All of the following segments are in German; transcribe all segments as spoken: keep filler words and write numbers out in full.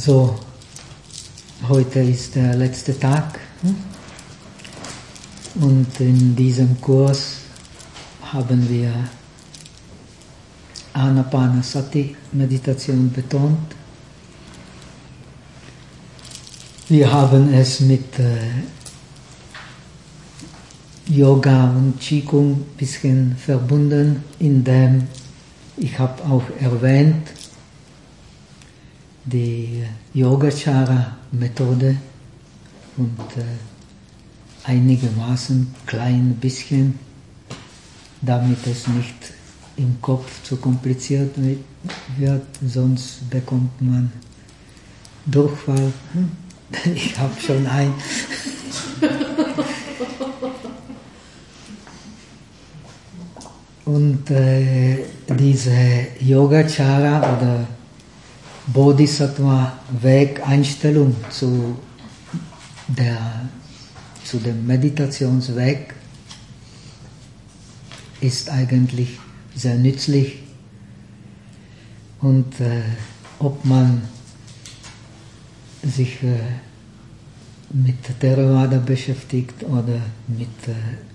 So, heute ist der letzte Tag und in diesem Kurs haben wir Anapanasati Meditation betont. Wir haben es mit äh, Yoga und Qigong ein bisschen verbunden, indem ich habe auch erwähnt, die Yogacara-Methode und äh, einigermaßen klein bisschen, damit es nicht im Kopf zu kompliziert wird, sonst bekommt man Durchfall. Ich habe schon ein. Und äh, diese Yogacara oder Bodhisattva-Weg-Einstellung zu, der, zu dem Meditationsweg ist eigentlich sehr nützlich. Und äh, ob man sich äh, mit Theravada beschäftigt oder mit äh,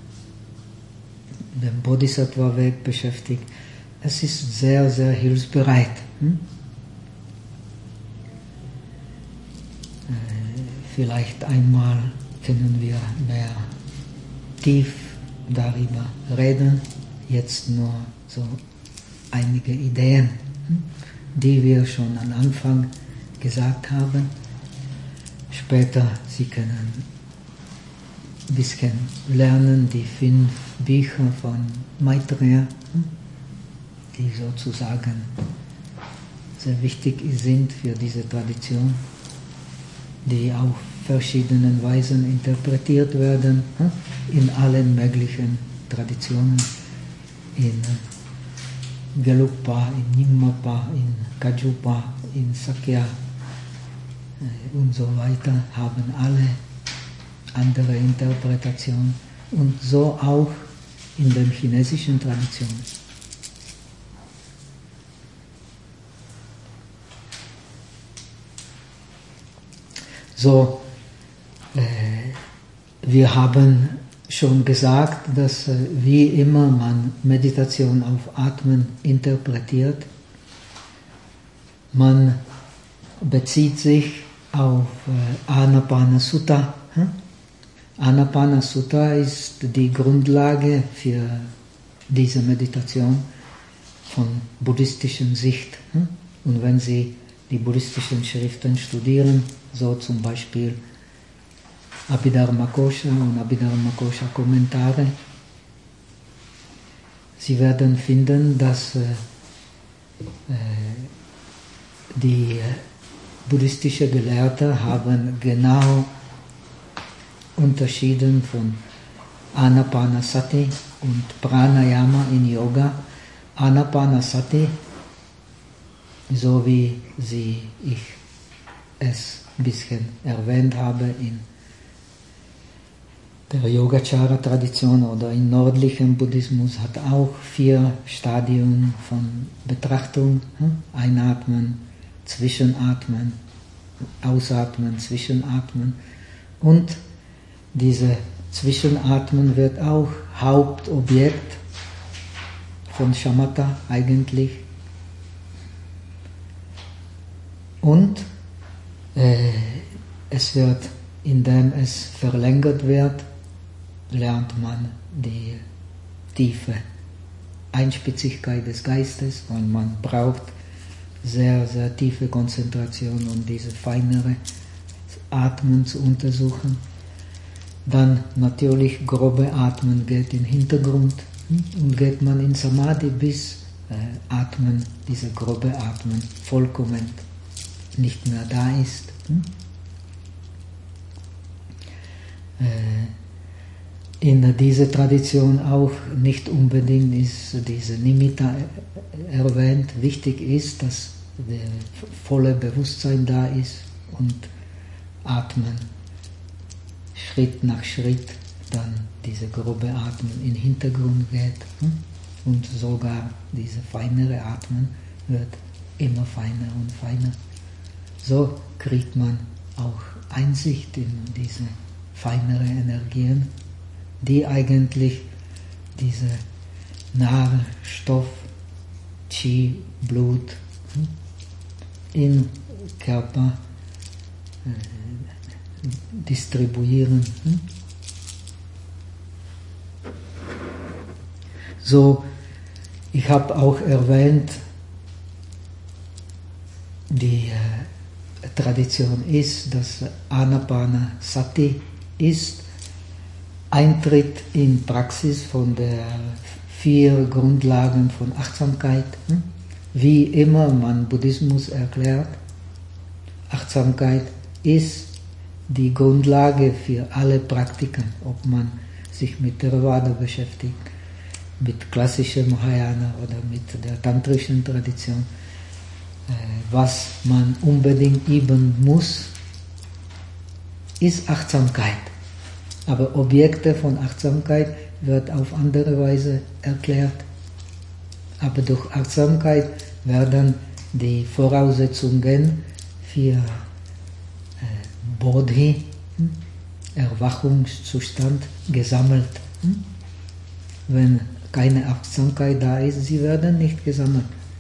dem Bodhisattva-Weg beschäftigt, es ist sehr, sehr hilfsbereit. Hm? Vielleicht einmal können wir mehr tief darüber reden, jetzt nur so einige Ideen, die wir schon am Anfang gesagt haben. Später Sie können ein bisschen lernen, die fünf Bücher von Maitreya, die sozusagen sehr wichtig sind für diese Tradition, die auf verschiedenen Weisen interpretiert werden, in allen möglichen Traditionen, in Gelugpa, in Nyingmapa, in Kajupa, in Sakya und so weiter, haben alle andere Interpretationen und so auch in den chinesischen Traditionen. So, äh, wir haben schon gesagt, dass äh, wie immer man Meditation auf Atmen interpretiert, man bezieht sich auf äh, Anapanasutta. Hm? Anapanasutta ist die Grundlage für diese Meditation von buddhistischer Sicht. Hm? Und wenn Sie die buddhistischen Schriften studieren, so zum Beispiel Abhidharmakosha und Abhidharmakosha Kommentare, Sie werden finden, dass äh, die buddhistischen Gelehrten haben genau unterschieden von Anapanasati und Pranayama in Yoga. Anapanasati, so wie sie, ich es ein bisschen erwähnt habe in der Yogacara-Tradition oder im nördlichen Buddhismus, hat auch vier Stadien von Betrachtung. Einatmen, Zwischenatmen, Ausatmen, Zwischenatmen. Und diese Zwischenatmen wird auch Hauptobjekt von Shamatha eigentlich. Und äh, es wird, indem es verlängert wird, lernt man die tiefe Einspitzigkeit des Geistes, weil man braucht sehr, sehr tiefe Konzentration, um diese feinere Atmen zu untersuchen. Dann natürlich grobe Atmen geht in den Hintergrund und geht man in Samadhi, bis äh, Atmen, diese grobe Atmen vollkommen nicht mehr da ist. Hm? Äh, in dieser Tradition auch nicht unbedingt ist diese Nimitta erwähnt. Wichtig ist, dass der volle Bewusstsein da ist und Atmen Schritt nach Schritt dann diese grobe Atmen in den Hintergrund geht. Hm? Und sogar diese feinere Atmen wird immer feiner und feiner. So kriegt man auch Einsicht in diese feineren Energien, die eigentlich diese Nährstoff, Qi, Blut im Körper äh, distribuieren. So, ich habe auch erwähnt, die äh, Tradition ist, dass Anapanasati ist Eintritt in Praxis von der vier Grundlagen von Achtsamkeit. Wie immer man Buddhismus erklärt, Achtsamkeit ist die Grundlage für alle Praktiken, ob man sich mit Theravada beschäftigt, mit klassischem Mahayana oder mit der tantrischen Tradition. Was man unbedingt üben muss, ist Achtsamkeit. Aber Objekte von Achtsamkeit wird auf andere Weise erklärt. Aber durch Achtsamkeit werden die Voraussetzungen für äh, Bodhi, Erwachungszustand, gesammelt. Wenn keine Achtsamkeit da ist, sie werden nicht gesammelt.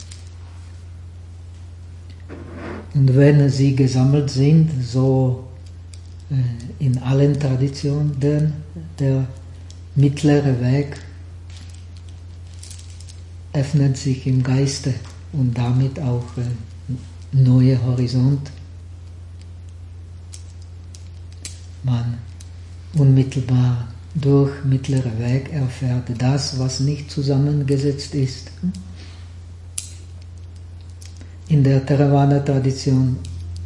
Und wenn sie gesammelt sind, so äh, in allen Traditionen, dann der mittlere Weg öffnet sich im Geiste und damit auch äh, neue Horizont. Man unmittelbar durch mittleren Weg erfährt das, was nicht zusammengesetzt ist. In der Theravada-Tradition,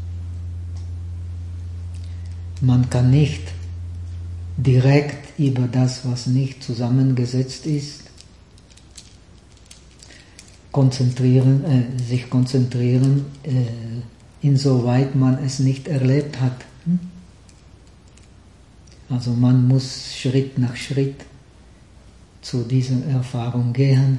man kann nicht direkt über das, was nicht zusammengesetzt ist, konzentrieren, äh, sich konzentrieren, äh, insoweit man es nicht erlebt hat. Also man muss Schritt nach Schritt zu dieser Erfahrung gehen.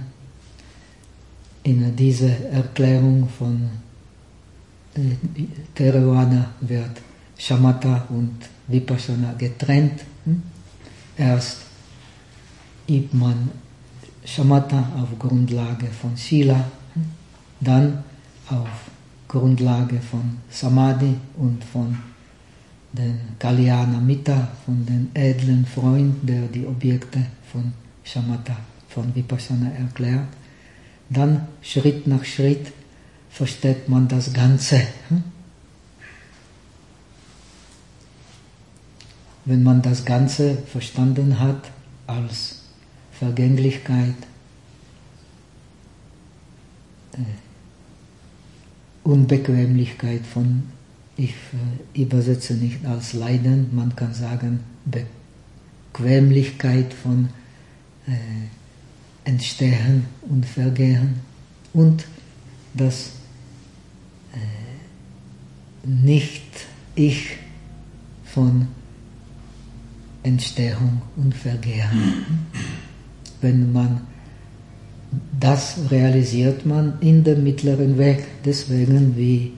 In dieser Erklärung von äh, Theravada wird Shamatha und Vipassana getrennt. Erst übt man Shamatha auf Grundlage von Sila, dann auf Grundlage von Samadhi und von den Kalyana Mitta, von den edlen Freund, der die Objekte von Shamatha, von Vipassana erklärt. Dann Schritt nach Schritt versteht man das Ganze. Wenn man das Ganze verstanden hat als Vergänglichkeit, äh, Unbequemlichkeit von, ich äh, übersetze nicht als Leiden, man kann sagen Bequemlichkeit von äh, Entstehen und Vergehen und das äh, Nicht-Ich von Entstehung und Vergehen. Wenn man das realisiert man in dem mittleren Weg, deswegen wie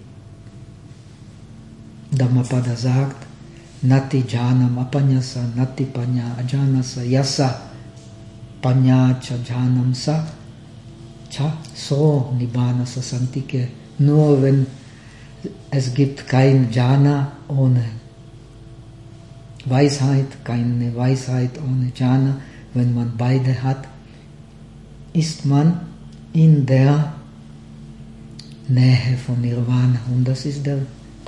Dhammapada sagt, Nati Jhanam Apanyasa, Nati Panya Ajanasa, Yasa Panya Cha Jhanam Sa, Cha So Nibbana Sasantike. Nur wenn es gibt kein Jhana ohne Weisheit, keine Weisheit ohne Jhana, wenn man beide hat, ist man in der Nähe von Nirvana. Und das ist der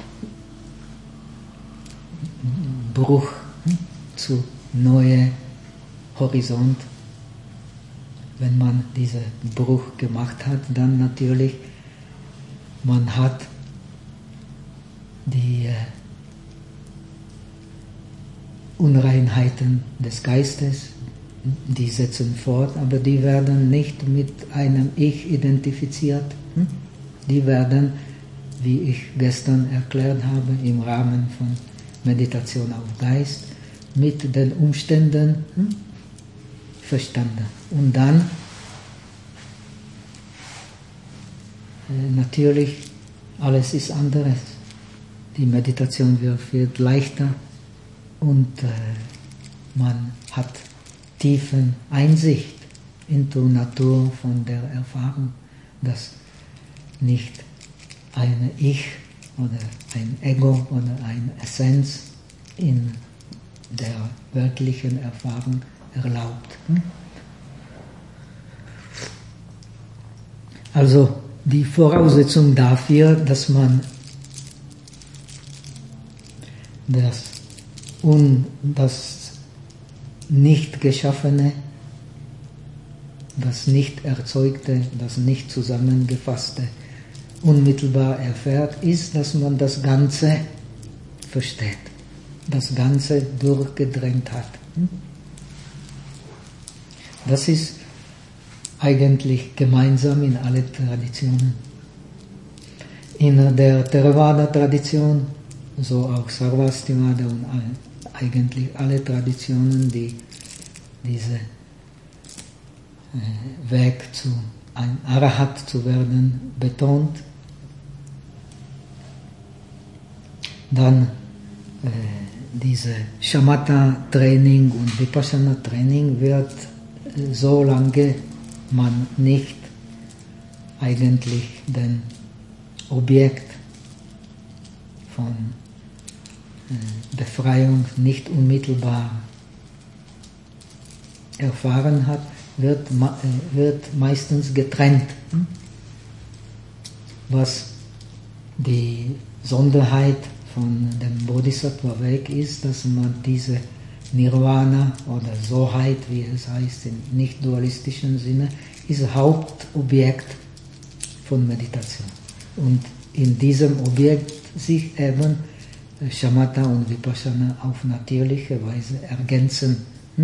Bruch zu neuen Horizont. Wenn man diesen Bruch gemacht hat, dann natürlich, man hat die Unreinheiten des Geistes, die setzen fort, aber die werden nicht mit einem Ich identifiziert. Die werden, wie ich gestern erklärt habe, im Rahmen von Meditation auf Geist, mit den Umständen verstanden. Und dann natürlich, alles ist anderes. die Meditation wird, wird leichter und äh, man hat tiefen Einsicht in die Natur von der Erfahrung, dass nicht ein Ich oder ein Ego oder eine Essenz in der weltlichen Erfahrung erlaubt. Also die Voraussetzung dafür, dass man das, un, das nicht Geschaffene, das nicht Erzeugte, das nicht Zusammengefasste unmittelbar erfährt, ist, dass man das Ganze versteht, das Ganze durchgedrängt hat. Das ist eigentlich gemeinsam in alle Traditionen. In der Theravada-Tradition, so auch Sarvastivada und eigentlich alle Traditionen, die diese Weg zu ein Arahat zu werden betont, dann äh, diese Shamatha-Training und Vipassana-Training wird äh, so lange man nicht eigentlich den Objekt von äh, Befreiung nicht unmittelbar erfahren hat, wird, wird meistens getrennt. Was die Sonderheit von dem Bodhisattva-Weg ist, dass man diese Nirvana oder Soheit, wie es heißt im nicht-dualistischen Sinne, ist Hauptobjekt von Meditation. Und in diesem Objekt sich eben Shamatha und Vipassana auf natürliche Weise ergänzen.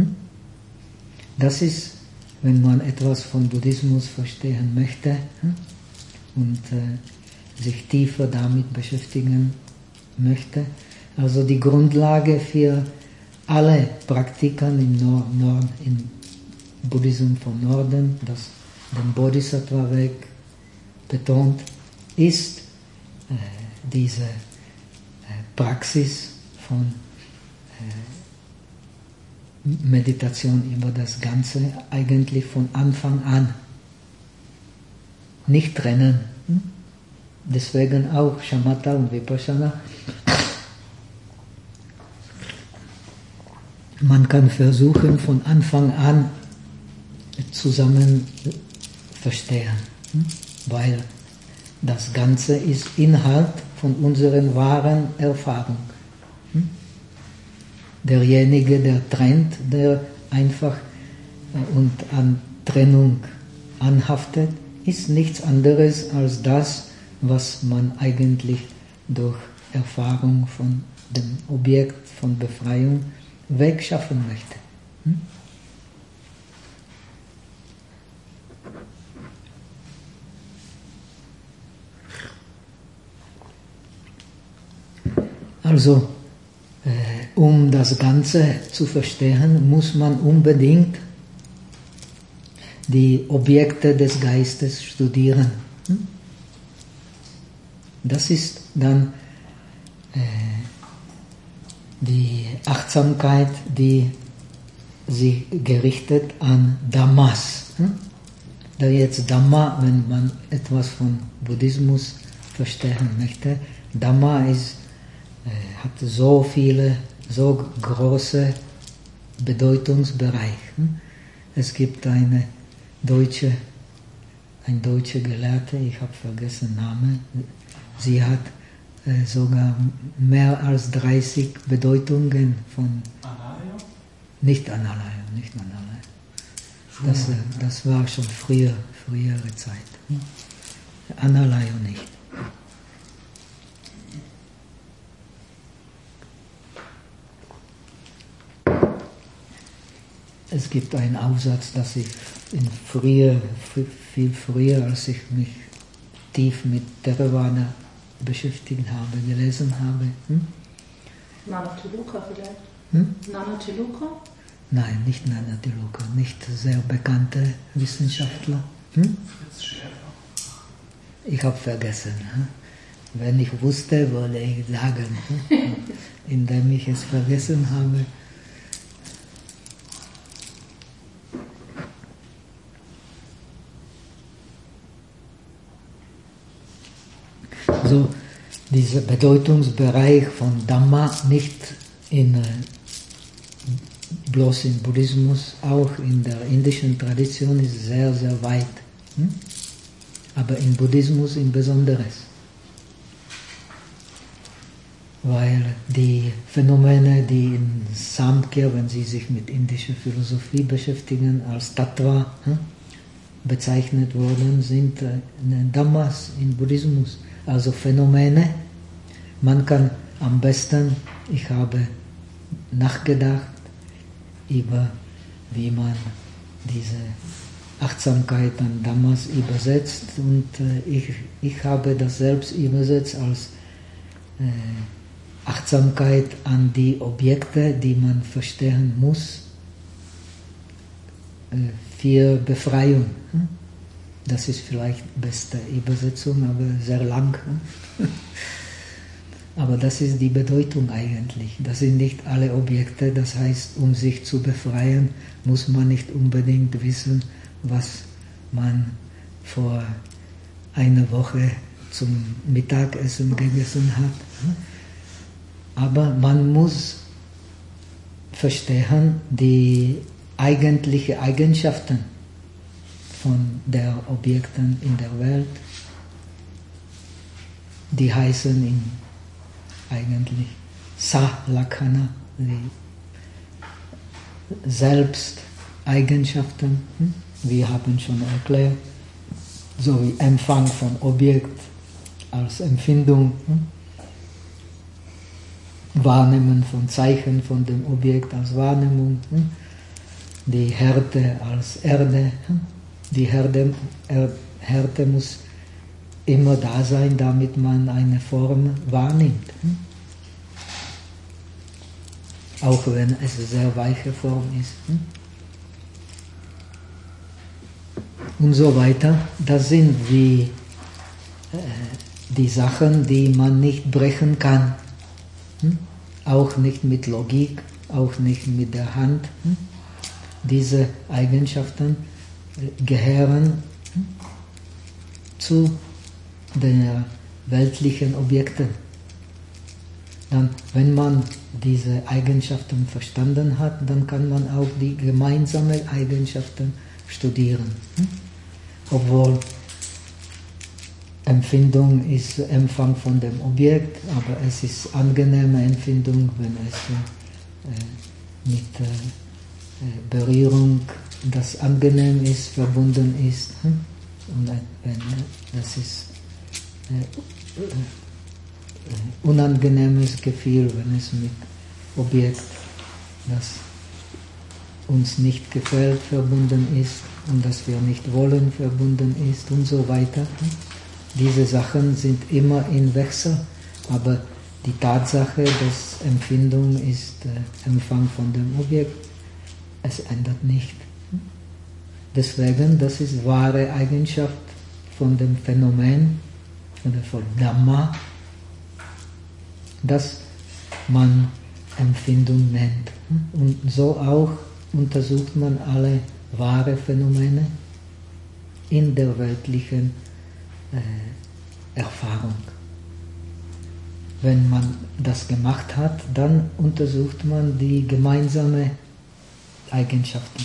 Das ist, wenn man etwas von Buddhismus verstehen möchte und äh, sich tiefer damit beschäftigen möchte, also die Grundlage für alle Praktiken im Nord, Nord, im Buddhismus von Norden, das den Bodhisattva-Weg betont, ist äh, diese äh, Praxis von äh, Meditation über das Ganze eigentlich von Anfang an. Nicht trennen. Deswegen auch Shamatha und Vipassana. Man kann versuchen, von Anfang an zusammen verstehen, weil das Ganze ist Inhalt von unseren wahren Erfahrungen. Derjenige, der trennt, der einfach und an Trennung anhaftet, ist nichts anderes als das, was man eigentlich durch Erfahrung von dem Objekt von Befreiung wegschaffen möchte. Also, um das Ganze zu verstehen, muss man unbedingt die Objekte des Geistes studieren. Das ist dann äh, die Achtsamkeit, die sich gerichtet an Dhammas. Da jetzt Dhamma, wenn man etwas von Buddhismus verstehen möchte, Dhamma ist, äh, hat so viele so große Bedeutungsbereich. Es gibt eine deutsche, ein deutsche Gelehrte, ich habe vergessen den Namen, sie hat äh, sogar mehr als dreißig Bedeutungen von... Analayo? Nicht Analayo, nicht Analayo. Das, äh, das war schon früher, frühere Zeit. Analayo nicht. Es gibt einen Aufsatz, dass ich in früher, viel früher, als ich mich tief mit Theravada beschäftigt habe, gelesen habe. Hm? Nana Tiluka vielleicht? Hm? Nana Tiluka? Nein, nicht Nana Tiluka, nicht sehr bekannte Wissenschaftler. Hm? Ich habe vergessen. Hm? Wenn ich wusste, würde ich sagen, indem ich es vergessen habe. So, dieser Bedeutungsbereich von Dhamma nicht in, bloß im Buddhismus, auch in der indischen Tradition ist sehr, sehr weit. Hm? Aber im Buddhismus im Besonderes. Weil die Phänomene, die in Samkhya, wenn sie sich mit indischer Philosophie beschäftigen, als Tattva hm, bezeichnet worden, sind äh, Dhammas im Buddhismus. Also Phänomene, man kann am besten, ich habe nachgedacht über, wie man diese Achtsamkeit an Dhammas übersetzt und äh, ich, ich habe das selbst übersetzt als äh, Achtsamkeit an die Objekte, die man verstehen muss, äh, für Befreiung. Hm? Das ist vielleicht die beste Übersetzung, aber sehr lang. Aber das ist die Bedeutung eigentlich. Das sind nicht alle Objekte, das heißt, um sich zu befreien, muss man nicht unbedingt wissen, was man vor einer Woche zum Mittagessen gegessen hat. Aber man muss verstehen die eigentlichen Eigenschaften von den Objekten in der Welt, die heißen in eigentlich Sa-Lakkhana, die Selbsteigenschaften, wir haben schon erklärt, sowie Empfang von Objekt als Empfindung, Wahrnehmen von Zeichen von dem Objekt als Wahrnehmung, die Härte als Erde. Die Härte, Härte muss immer da sein, damit man eine Form wahrnimmt. Auch wenn es eine sehr weiche Form ist. Und so weiter. Das sind wie äh, die Sachen, die man nicht brechen kann. Auch nicht mit Logik, auch nicht mit der Hand. Diese Eigenschaften gehören zu den weltlichen Objekten. Dann, wenn man diese Eigenschaften verstanden hat, dann kann man auch die gemeinsamen Eigenschaften studieren. Obwohl Empfindung ist Empfang von dem Objekt, aber es ist angenehme Empfindung, wenn es äh, mit äh, Berührung, das angenehm ist, verbunden ist. Und wenn das ist äh, äh, unangenehmes Gefühl, wenn es mit Objekt, das uns nicht gefällt, verbunden ist und das wir nicht wollen, verbunden ist und so weiter. Diese Sachen sind immer in Wechsel, aber die Tatsache, dass Empfindung ist äh, Empfang von dem Objekt, es ändert nicht. Deswegen, das ist wahre Eigenschaft von dem Phänomen oder von Dhamma, dass man Empfindung nennt. Und so auch untersucht man alle wahre Phänomene in der weltlichen äh, Erfahrung. Wenn man das gemacht hat, dann untersucht man die gemeinsamen Eigenschaften.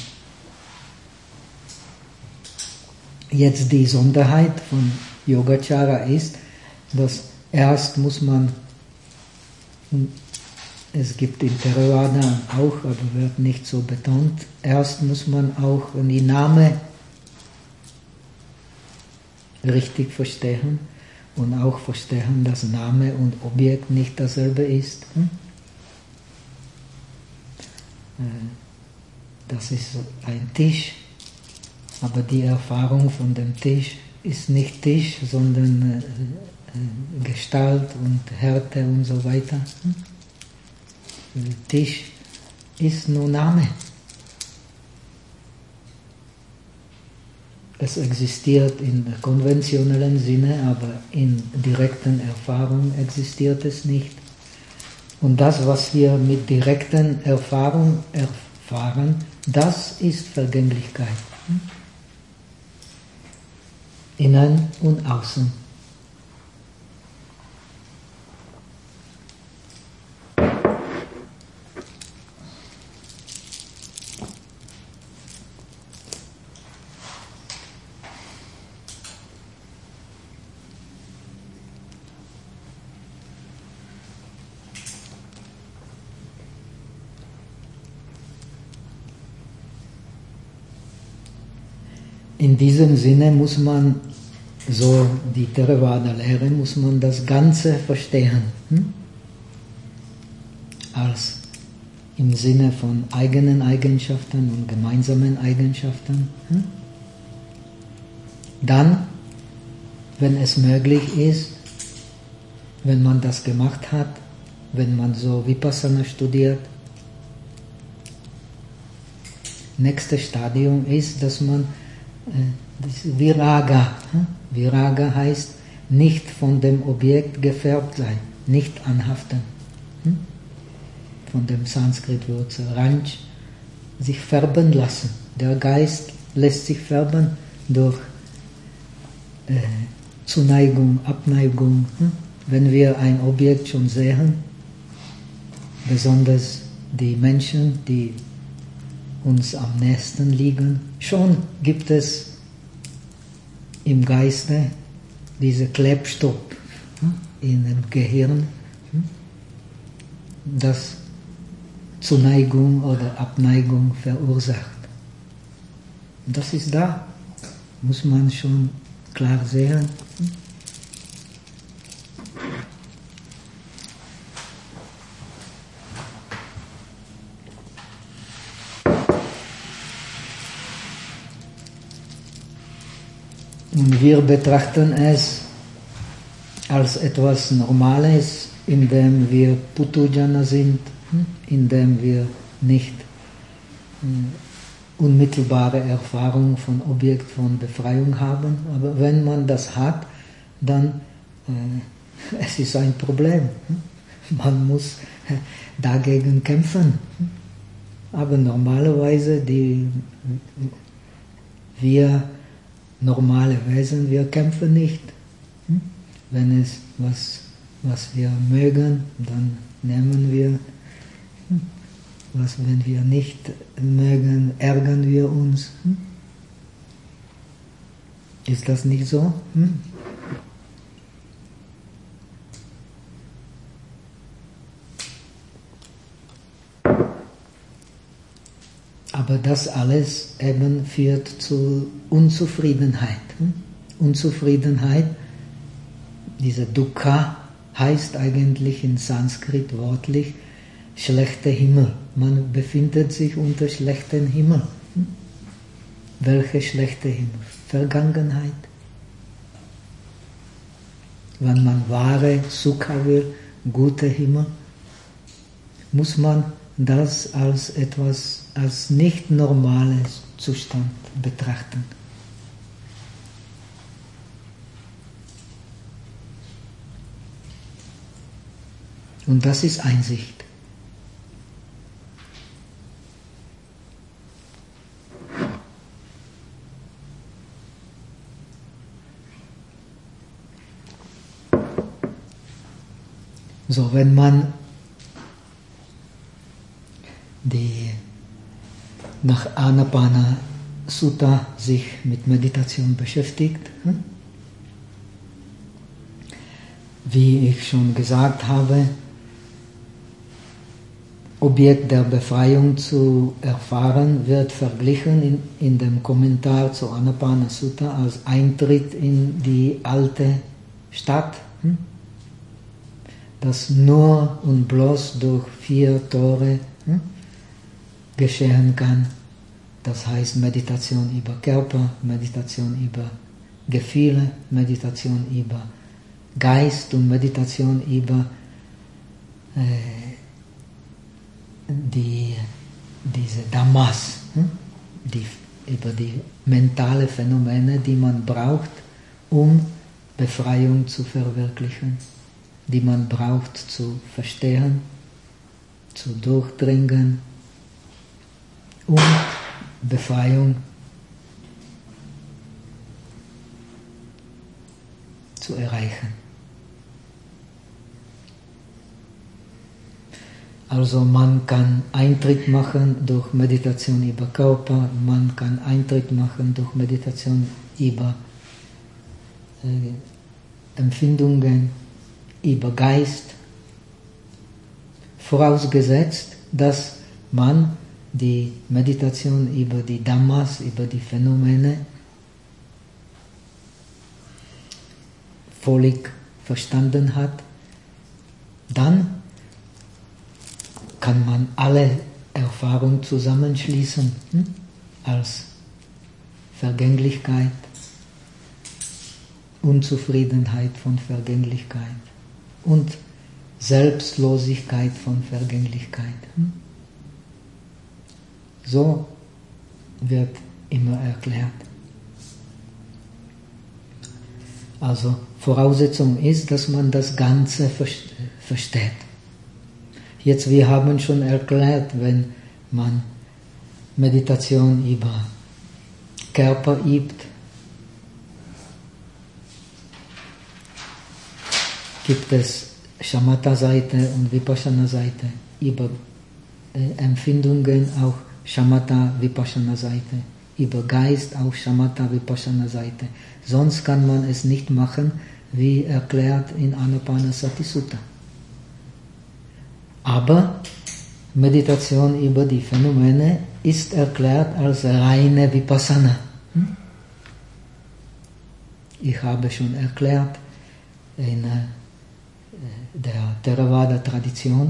Jetzt die Besonderheit von Yogacara ist, dass erst muss man, es gibt in Theravada auch, aber wird nicht so betont, erst muss man auch die Namen richtig verstehen und auch verstehen, dass Name und Objekt nicht dasselbe ist. Das ist ein Tisch, aber die Erfahrung von dem Tisch ist nicht Tisch, sondern Gestalt und Härte und so weiter. Tisch ist nur Name. es existiert in konventionellen Sinne, aber in direkten Erfahrung existiert es nicht. Und das, was wir mit direkten Erfahrung erfahren, das ist Vergänglichkeit. Innen und außen. In diesem Sinne muss man, so die Theravada-Lehre, muss man das Ganze verstehen. Hm? Als im Sinne von eigenen Eigenschaften und gemeinsamen Eigenschaften. Hm? Dann, wenn es möglich ist, wenn man das gemacht hat, wenn man so Vipassana studiert, nächstes Stadium ist, dass man das Viraga. Viraga heißt nicht von dem Objekt gefärbt sein, nicht anhaften. Von dem Sanskrit-Wurzel Ranj, sich färben lassen. Der Geist lässt sich färben durch äh, Zuneigung, Abneigung. Wenn wir ein Objekt schon sehen, besonders die Menschen, die uns am nächsten liegen, schon gibt es im Geiste diese Klebstoff in dem Gehirn, das Zuneigung oder Abneigung verursacht. Das ist da, muss man schon klar sehen. Und wir betrachten es als etwas Normales, indem wir Putujana sind, indem wir nicht unmittelbare Erfahrung von Objekt von Befreiung haben. Aber wenn man das hat, dann äh, es ist ein Problem. Man muss dagegen kämpfen. Aber normalerweise die wir normale Wesen, wir kämpfen nicht. Wenn es was, was wir mögen, dann nehmen wir. Was, wenn wir nicht mögen, ärgern wir uns. Ist das nicht so? Aber das alles eben führt zu Unzufriedenheit. Unzufriedenheit, diese Dukkha, heißt eigentlich in Sanskrit wörtlich schlechter Himmel. Man befindet sich unter schlechtem Himmel. Welcher schlechte Himmel? Vergangenheit. Wenn man wahre Sukha will, guter Himmel, muss man das als etwas, als nicht normales Zustand betrachten. Und das ist Einsicht. So, wenn man die nach Anapana Sutta sich mit Meditation beschäftigt, hm? Wie ich schon gesagt habe, Objekt der Befreiung zu erfahren, wird verglichen in, in dem Kommentar zu Anapana Sutta als Eintritt in die alte Stadt, hm? Das nur und bloß durch vier Tore hm? geschehen kann. Das heißt Meditation über Körper, Meditation über Gefühle, Meditation über Geist und Meditation über äh, die, diese Dhammas, hm? die über die mentalen Phänomene, die man braucht, um Befreiung zu verwirklichen, die man braucht zu verstehen, zu durchdringen, um Befreiung zu erreichen. Also man kann Eintritt machen durch Meditation über Körper, man kann Eintritt machen durch Meditation über äh, Empfindungen, über Geist, vorausgesetzt, dass man die Meditation über die Dhammas, über die Phänomene völlig verstanden hat, dann kann man alle Erfahrungen zusammenschließen, hm? als Vergänglichkeit, Unzufriedenheit von Vergänglichkeit und Selbstlosigkeit von Vergänglichkeit. Hm? So wird immer erklärt. Also Voraussetzung ist, dass man das Ganze versteht. Jetzt, wir haben schon erklärt, wenn man Meditation über Körper übt, gibt es Shamatha-Seite und Vipassana-Seite. Über äh, Empfindungen auch Shamatha-Vipassana-Seite. Über Geist auch Shamatha-Vipassana-Seite. Sonst kann man es nicht machen, wie erklärt in Anapanasati Sutta. Aber Meditation über die Phänomene ist erklärt als reine Vipassana. Ich habe schon erklärt, in der Theravada-Tradition,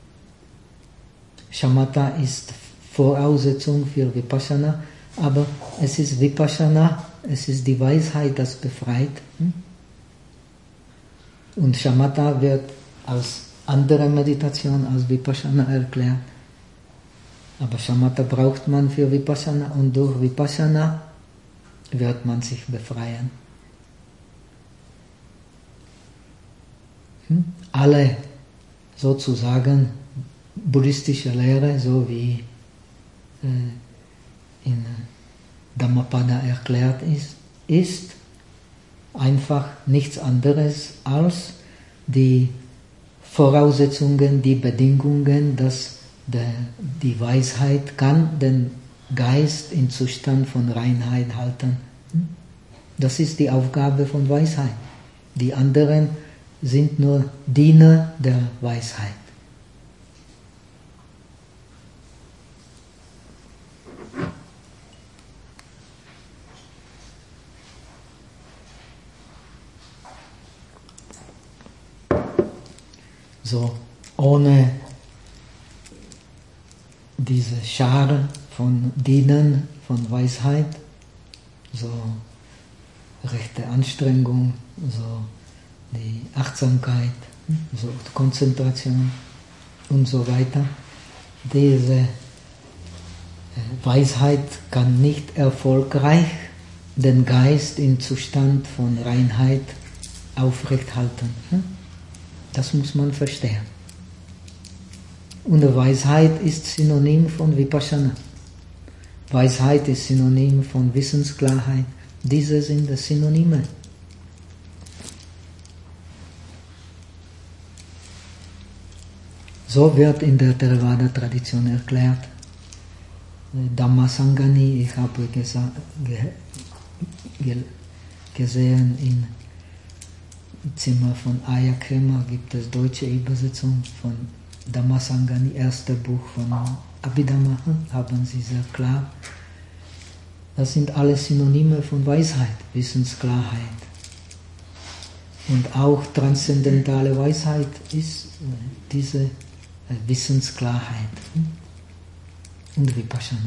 Shamatha ist Voraussetzung für Vipassana, aber es ist Vipassana, es ist die Weisheit, das befreit. Und Shamatha wird als andere Meditation als Vipassana erklärt. Aber Shamatha braucht man für Vipassana und durch Vipassana wird man sich befreien. Hm? Alle sozusagen buddhistische Lehre, so wie äh, in Dhammapada erklärt ist, ist einfach nichts anderes als die Voraussetzungen, die Bedingungen, dass der, die Weisheit kann den Geist in Zustand von Reinheit halten. Das ist die Aufgabe von Weisheit. Die anderen sind nur Diener der Weisheit. So, ohne diese Schar von Dienern, von Weisheit, so rechte Anstrengung, so die Achtsamkeit, so die Konzentration und so weiter. Diese Weisheit kann nicht erfolgreich den Geist im Zustand von Reinheit aufrechthalten. Das muss man verstehen. Und Weisheit ist Synonym von Vipassana. Weisheit ist Synonym von Wissensklarheit. Diese sind die Synonyme. So wird in der Theravada-Tradition erklärt. Dhammasangani, ich habe gesa- ge- ge- gesehen, im Zimmer von Ayakhema gibt es deutsche Übersetzung von Dhammasangani, erster Buch von Abhidhamma, haben Sie sehr klar. Das sind alles Synonyme von Weisheit, Wissensklarheit. Und auch transzendentale Weisheit ist diese Wissensklarheit und Vipassana.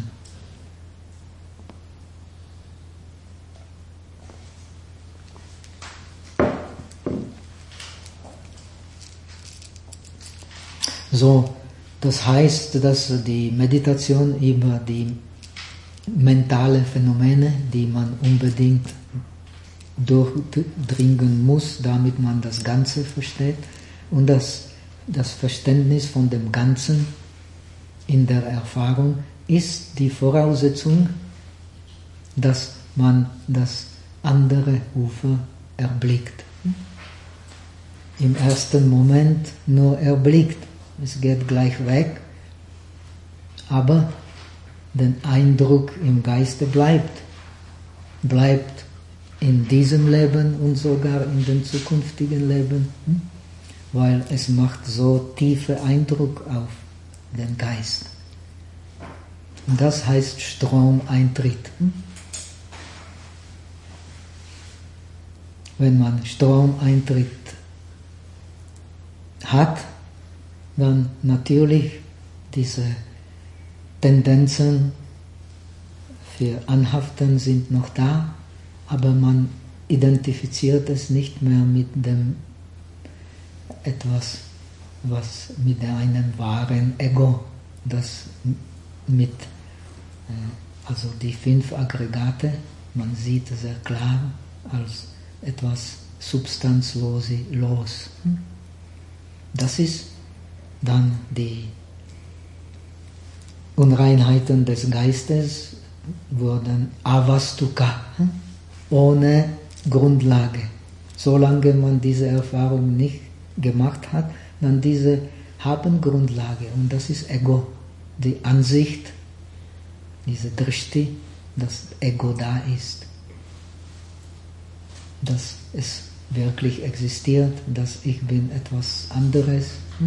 So, das heißt, dass die Meditation über die mentale Phänomene, die man unbedingt durchdringen muss, damit man das Ganze versteht. Und das, das Verständnis von dem Ganzen in der Erfahrung ist die Voraussetzung, dass man das andere Ufer erblickt. Im ersten Moment nur erblickt, es geht gleich weg, aber der Eindruck im Geiste bleibt, bleibt in diesem Leben und sogar in dem zukünftigen Leben, weil es macht so tiefen Eindruck auf den Geist. Und das heißt Stromeintritt. Wenn man Stromeintritt hat, dann natürlich diese Tendenzen für Anhaften sind noch da, aber man identifiziert es nicht mehr mit dem etwas, was mit einem wahren Ego, das mit, also die fünf Aggregate, man sieht sehr klar als etwas substanzlos. Das ist dann die Unreinheiten des Geistes, wurden Avastuka, ohne Grundlage. Solange man diese Erfahrung nicht gemacht hat, dann diese haben Grundlage und das ist Ego, die Ansicht, diese Drishti, dass Ego da ist, dass es wirklich existiert, dass ich bin etwas anderes.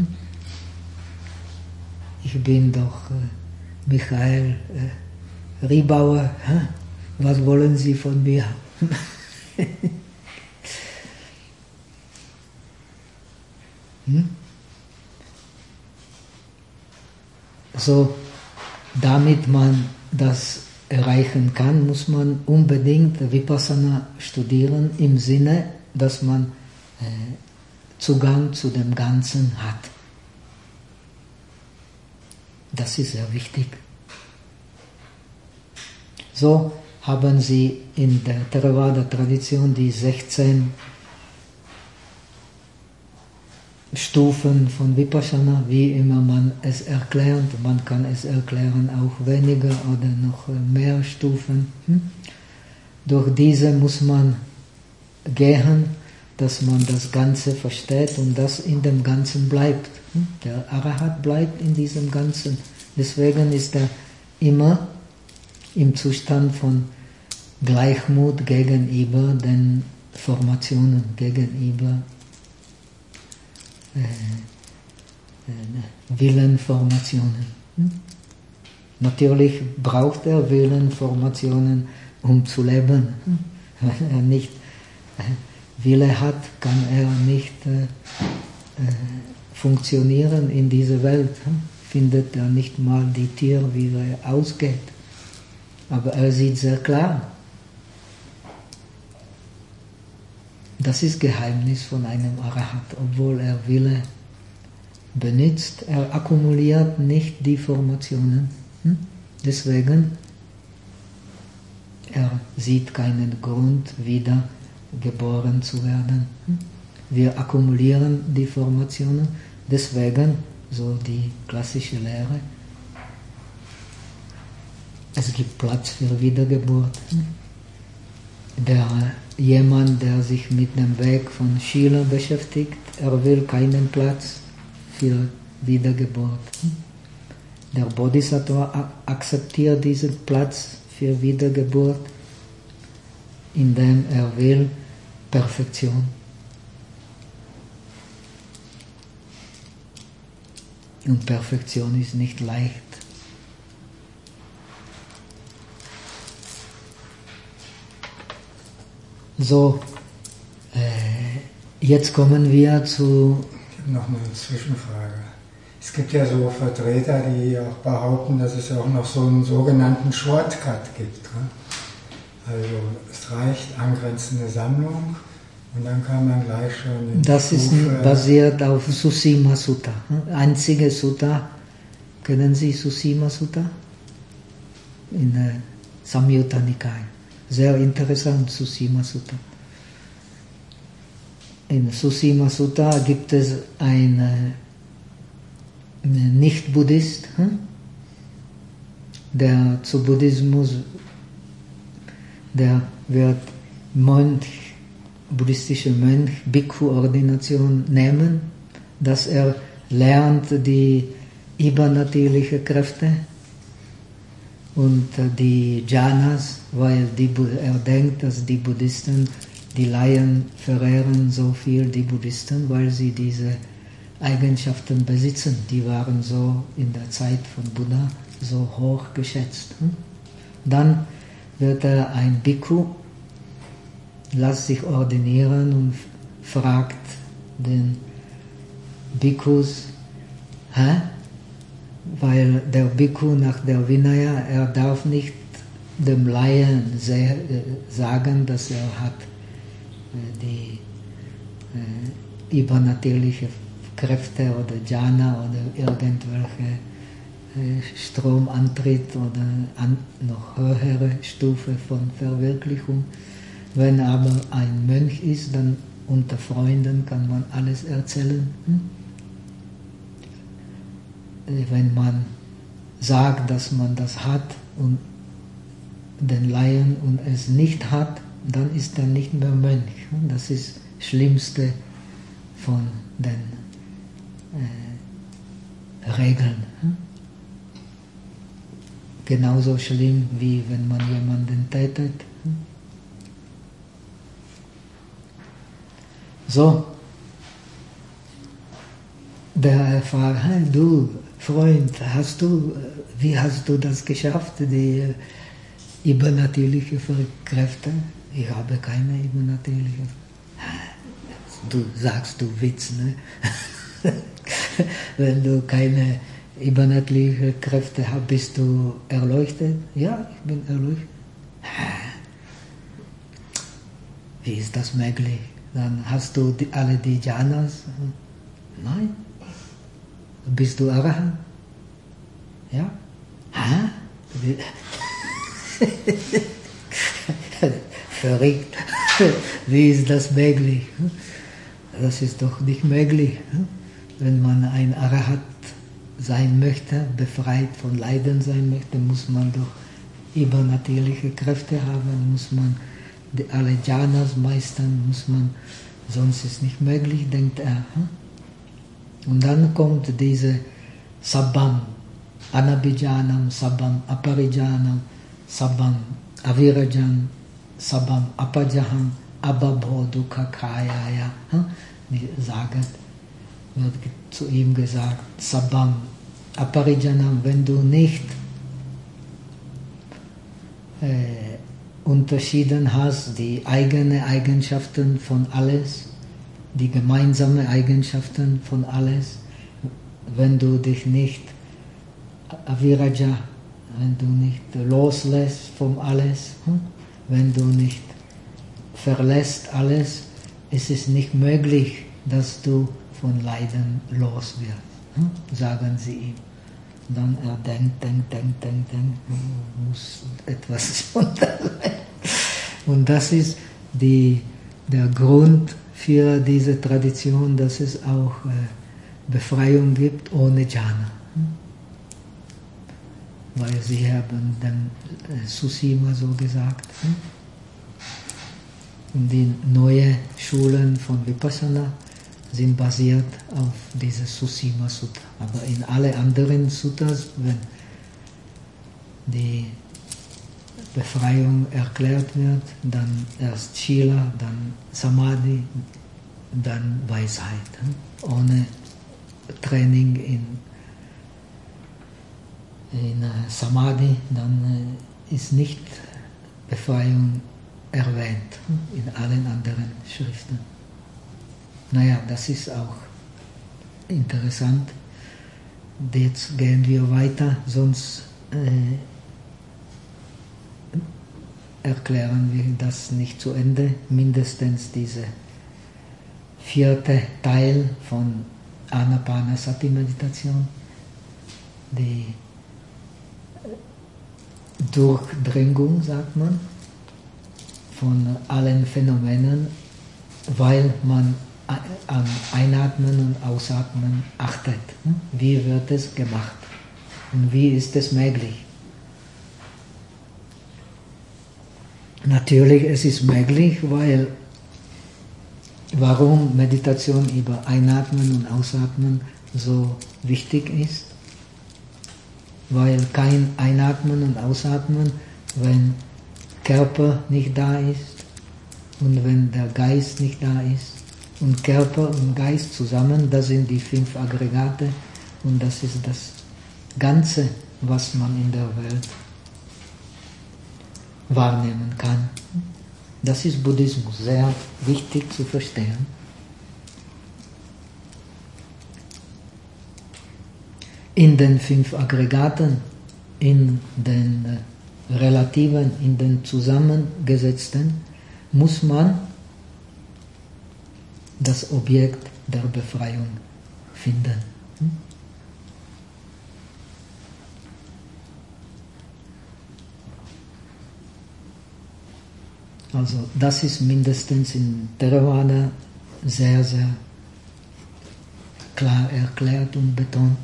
Ich bin doch äh, Michael äh, Riebauer, hä? Was wollen Sie von mir? hm? So, damit man das erreichen kann, muss man unbedingt Vipassana studieren, im Sinne, dass man äh, Zugang zu dem Ganzen hat. Das ist sehr wichtig. So haben sie in der Theravada-Tradition die sechzehn Stufen von Vipassana, wie immer man es erklärt. Man kann es erklären auch weniger oder noch mehr Stufen. Durch diese muss man gehen, dass man das Ganze versteht und das in dem Ganzen bleibt. Der Arahat bleibt in diesem Ganzen. Deswegen ist er immer im Zustand von Gleichmut gegenüber den Formationen, gegenüber äh, äh, Willenformationen. Hm? Natürlich braucht er Willenformationen, um zu leben. Hm? Wenn er nicht äh, Wille hat, kann er nicht äh, äh, funktionieren in dieser Welt. Hm? Findet er nicht mal die Tür, wie er ausgeht. Aber er sieht sehr klar. Das ist Geheimnis von einem Arahat. Obwohl er Wille benutzt, er akkumuliert nicht die Formationen. Hm? Deswegen, er sieht keinen Grund, wieder geboren zu werden. Hm? Wir akkumulieren die Formationen, deswegen, so die klassische Lehre, es gibt Platz für Wiedergeburt. Der, jemand, der sich mit dem Weg von Schiller beschäftigt, er will keinen Platz für Wiedergeburt. Der Bodhisattva akzeptiert diesen Platz für Wiedergeburt, indem er will Perfektion. Und Perfektion ist nicht leicht. So, äh, jetzt kommen wir zu... Ich habe noch eine Zwischenfrage. Es gibt ja so Vertreter, die auch behaupten, dass es auch noch so einen sogenannten Shortcut gibt. Ne? Also es reicht angrenzende Sammlung und dann kann man gleich schon... In das ist Stufe basiert auf Susima Sutta. Einzige Sutta, kennen Sie Susima Sutta? In der Samyutta Nikaya. Sehr interessant, Susima Sutta. In Susima Sutta gibt es einen Nicht-Buddhist, hm? der zu Buddhismus, der wird Mönch, buddhistischer Mönch, Bhikkhu-Ordination nehmen, dass er lernt die übernatürlichen Kräfte und die Jhanas, weil die, er denkt, dass die Buddhisten, die Laien verehren so viel die Buddhisten, weil sie diese Eigenschaften besitzen. Die waren so in der Zeit von Buddha so hoch geschätzt. Dann wird er ein Bhikkhu, lässt sich ordinieren und fragt den Bhikkhus, hä? Weil der Bhikkhu nach der Vinaya, er darf nicht dem Laien sagen, dass er hat die äh, übernatürliche Kräfte oder Jhana oder irgendwelche äh, Stromantritt oder an, noch höhere Stufe von Verwirklichung. Wenn aber ein Mönch ist, dann unter Freunden kann man alles erzählen. Hm? Wenn man sagt, dass man das hat und den Laien und es nicht hat, dann ist er nicht mehr Mönch. Das ist das Schlimmste von den äh, Regeln. Genauso schlimm, wie wenn man jemanden tötet. So, der fragt, hey, du Freund, hast du, wie hast du das geschafft, die übernatürlichen Kräfte? Ich habe keine übernatürlichen. Du sagst, du Witz, ne? Wenn du keine übernatürlichen Kräfte hast, bist du erleuchtet? Ja, ich bin erleuchtet. Wie ist das möglich? Dann hast du die, alle die Jhanas? Nein. Bist du Arahant? Ja? Hä? Verrückt. Wie ist das möglich? Das ist doch nicht möglich. Wenn man ein Arahant sein möchte, befreit von Leiden sein möchte, muss man doch übernatürliche Kräfte haben, muss man die, alle Jhanas meistern, muss man, sonst ist nicht möglich, denkt er. Und dann kommt diese Sabbam, Anabhijanam, Sabbam, Aparijanam, Sabbam, Avirajan, Sabbam, Apajaham, Ababho Dukha Kayaya. Die sagen, wird zu ihm gesagt, Sabbam, Aparijanam, wenn du nicht äh, unterschieden hast, die eigenen Eigenschaften von alles, die gemeinsamen Eigenschaften von alles, wenn du dich nicht Aviraja, wenn du nicht loslässt von alles, wenn du nicht verlässt alles, ist es nicht möglich, dass du von Leiden los wirst, sagen sie ihm. Dann er denkt, denkt, denkt, denkt, denkt, muss etwas unterleiden. Und das ist die, der Grund für diese Tradition, dass es auch äh, Befreiung gibt ohne Jhana. Weil sie haben dann äh, Susima so gesagt. Und die neuen Schulen von Vipassana sind basiert auf dieses Susima Sutta. Aber in alle anderen Suttas, wenn die Befreiung erklärt wird, dann erst Shila, dann Samadhi, dann Weisheit. Ohne Training in, in Samadhi, dann ist nicht Befreiung erwähnt in allen anderen Schriften. Naja, das ist auch interessant. Jetzt gehen wir weiter, sonst äh, erklären wir das nicht zu Ende. Mindestens diese vierte Teil von Anapanasati-Meditation, die Durchdringung, sagt man, von allen Phänomenen, weil man an Einatmen und Ausatmen achtet. Wie wird es gemacht? Und wie ist es möglich? Natürlich, es ist möglich, weil warum Meditation über Einatmen und Ausatmen so wichtig ist? Weil kein Einatmen und Ausatmen, wenn Körper nicht da ist und wenn der Geist nicht da ist. Und Körper und Geist zusammen, das sind die fünf Aggregate und das ist das Ganze, was man in der Welt wahrnehmen kann. Das ist Buddhismus, sehr wichtig zu verstehen. In den fünf Aggregaten, in den Relativen, in den Zusammengesetzten, muss man das Objekt der Befreiung finden. Also das ist mindestens in Theravada sehr, sehr klar erklärt und betont.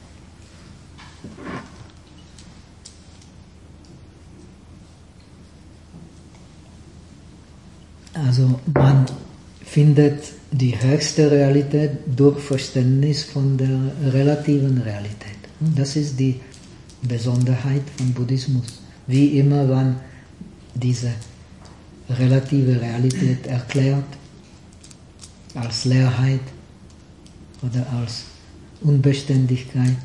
Also man findet die höchste Realität durch Verständnis von der relativen Realität. Das ist die Besonderheit von Buddhismus. Wie immer man diese relative Realität erklärt, als Leerheit oder als Unbeständigkeit.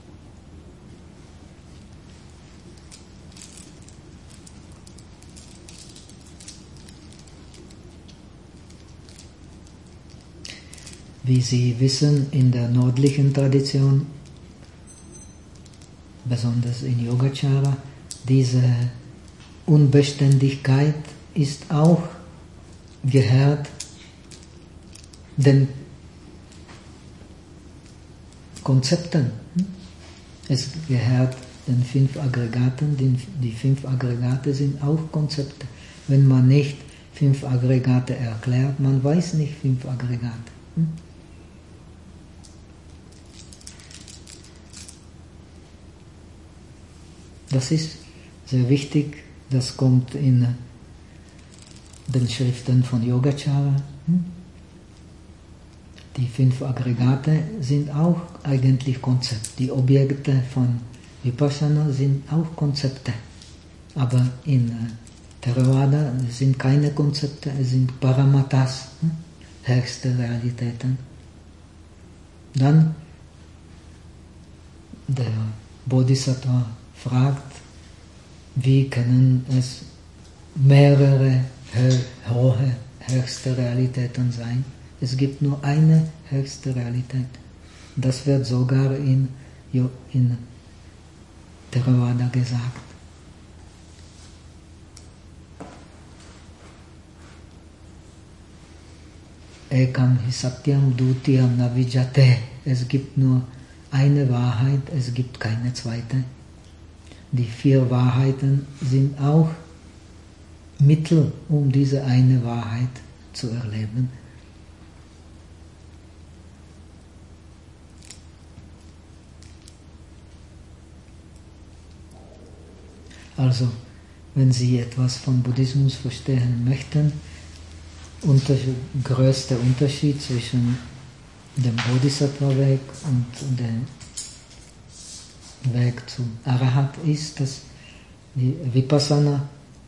Wie Sie wissen, in der nördlichen Tradition, besonders in Yogacara, diese Unbeständigkeit ist auch gehört den Konzepten. Es gehört den fünf Aggregaten, die, die fünf Aggregate sind auch Konzepte. Wenn man nicht fünf Aggregate erklärt, man weiß nicht fünf Aggregate. Das ist sehr wichtig, das kommt in den Schriften von Yogacara. Die fünf Aggregate sind auch eigentlich Konzepte. Die Objekte von Vipassana sind auch Konzepte. Aber in Theravada sind keine Konzepte, es sind Paramatthas, höchste Realitäten. Dann der Bodhisattva fragt, wie können es mehrere hohe, höchste Realitäten sein? Es gibt nur eine höchste Realität. Das wird sogar in, in Theravada gesagt. Ekam hi satyam dutiyam navijate. Es gibt nur eine Wahrheit, es gibt keine zweite. Die vier Wahrheiten sind auch Mittel, um diese eine Wahrheit zu erleben. Also, wenn Sie etwas von Buddhismus verstehen möchten, der größte Unterschied zwischen dem Bodhisattva-Weg und dem Weg zum Arahat ist, dass die Vipassana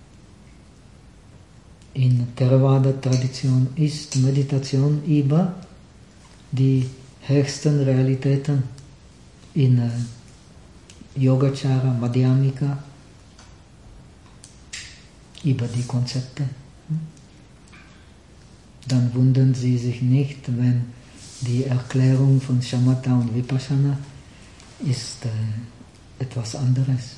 in Theravada-Tradition ist Meditation über die höchsten Realitäten in Yogacara, Madhyamika, über die Konzepte. Dann wundern Sie sich nicht, wenn die Erklärung von Shamatha und Vipassana ist äh, etwas anderes.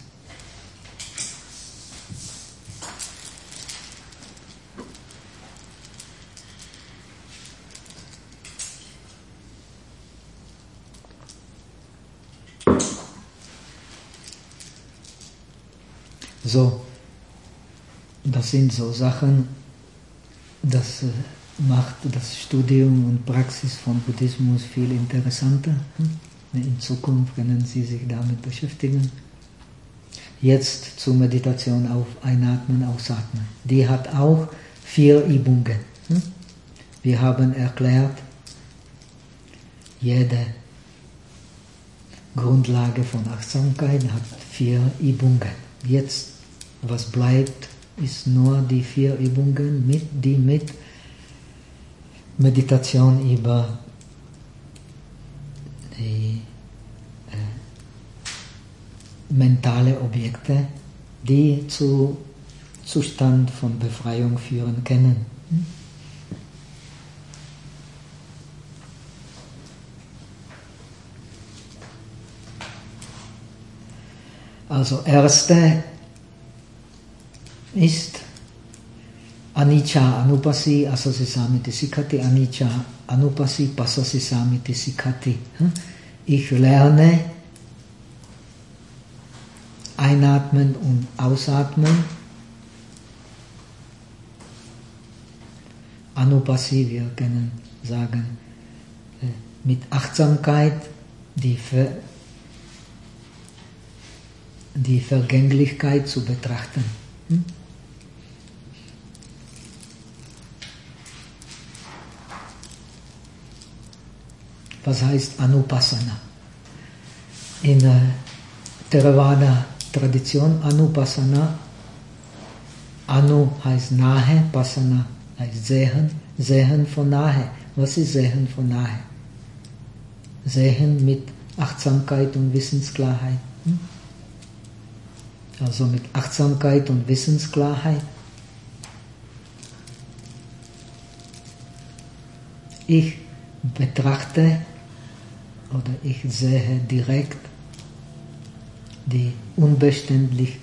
Also, das sind so Sachen, das macht das Studium und Praxis von Buddhismus viel interessanter. In Zukunft können Sie sich damit beschäftigen. Jetzt zur Meditation auf Einatmen, Ausatmen. Die hat auch vier Übungen. Wir haben erklärt, jede Grundlage von Achtsamkeit hat vier Übungen. Jetzt, was bleibt, ist nur die vier Übungen, mit, die mit Meditation über die äh, mentale Objekte, die zu Zustand von Befreiung führen können. Also erste ist Anicca Anupasi Asasi Samiti Sikkati, Anicca Anupasi Pasasi Samiti Sikkati. Ich lerne einatmen und ausatmen. Anupasi, wir können sagen, mit Achtsamkeit die, Ver, die Vergänglichkeit zu betrachten. Hm? Was heißt Anupassana? In der Theravada-Tradition Anupassana, Anu heißt nahe, Passana heißt sehen, sehen von nahe. Was ist sehen von nahe? Sehen mit Achtsamkeit und Wissensklarheit. Hm? Also mit Achtsamkeit und Wissensklarheit. Ich betrachte oder ich sehe direkt die Unbeständig,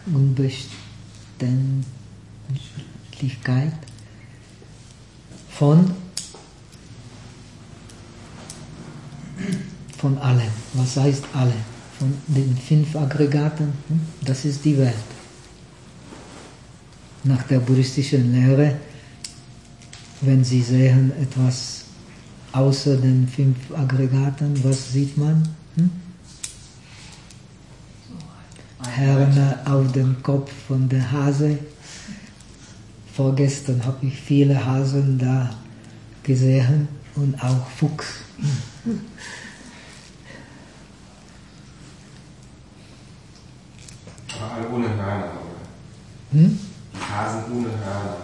Unbeständigkeit von, von allem. Was heißt alle? Von den fünf Aggregaten, das ist die Welt. Nach der buddhistischen Lehre, wenn Sie sehen etwas außer den fünf Aggregaten, was sieht man? Hm? Herne auf dem Kopf von der Hase. Vorgestern habe ich viele Hasen da gesehen und auch Fuchs. Alle ohne Hörner, oder? Hm? Die Hasen ohne Hörner.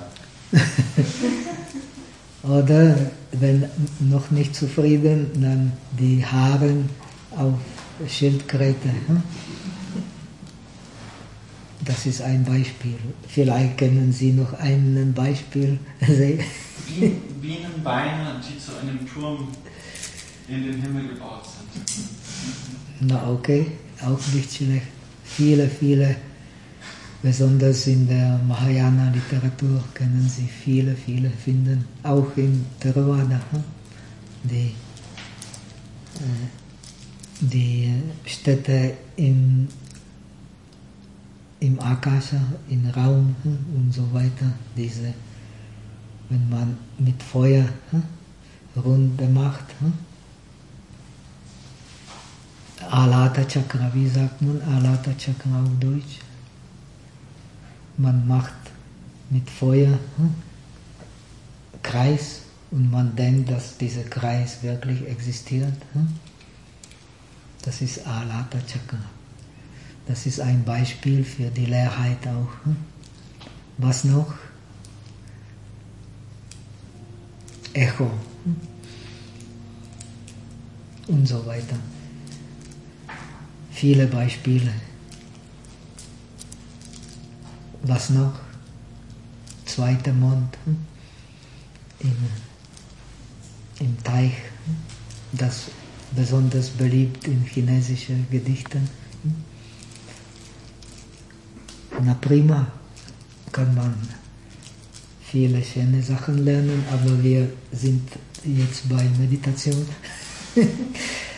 Oder wenn noch nicht zufrieden, dann die Haare auf Schildkröte. Das ist ein Beispiel. Vielleicht können Sie noch ein Beispiel sehen. Bienenbeine, die zu einem Turm in den Himmel gebaut sind. Na okay, auch nicht schlecht. Viele, viele, besonders in der Mahayana-Literatur können Sie viele, viele finden. Auch in Theravada, die, die Städte im, im Akasha, im Raum und so weiter. Diese, wenn man mit Feuer Runde macht. Alata Chakra, wie sagt man Alata Chakra auf Deutsch? Man macht mit Feuer hm, Kreis und man denkt, dass dieser Kreis wirklich existiert. Hm? Das ist Alata Chakra. Das ist ein Beispiel für die Leerheit auch. Hm? Was noch? Echo. Hm? Und so weiter. Viele Beispiele. Was noch? Zweiter Mond hm? Im, im Teich, hm? Das besonders beliebt in chinesischen Gedichten. Hm? Na prima, kann man viele schöne Sachen lernen, aber wir sind jetzt bei Meditation.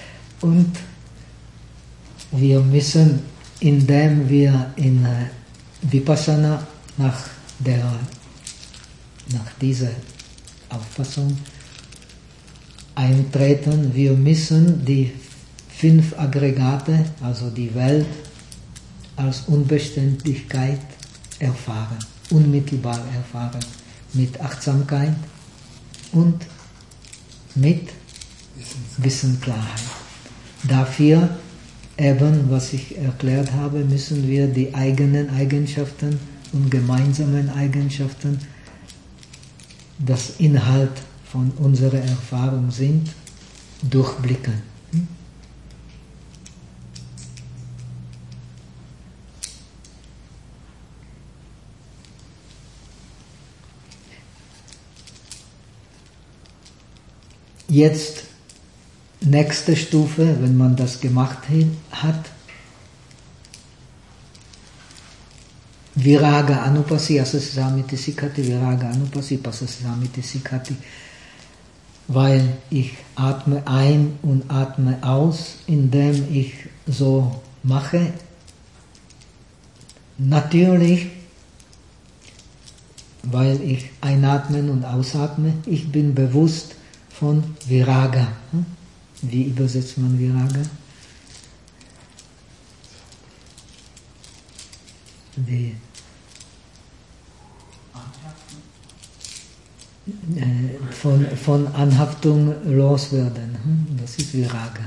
Und wir müssen, indem wir in Vipassana nach, der, nach dieser Auffassung eintreten. Wir müssen die fünf Aggregate, also die Welt, als Unbeständigkeit erfahren, unmittelbar erfahren, mit Achtsamkeit und mit Wissenklarheit. Dafür, eben, was ich erklärt habe, müssen wir die eigenen Eigenschaften und gemeinsamen Eigenschaften, das Inhalt von unserer Erfahrung sind, durchblicken. Jetzt, nächste Stufe, wenn man das gemacht hat, Viraga Anupasi, Asasamiti Sikati, Viraga Anupasi, Pasasamiti Sikati, weil ich atme ein und atme aus, indem ich so mache. Natürlich, weil ich einatmen und ausatme, ich bin bewusst von Viraga. Wie übersetzt man Viraga? Die äh, von, von Anhaftung loswerden. Das ist Viraga.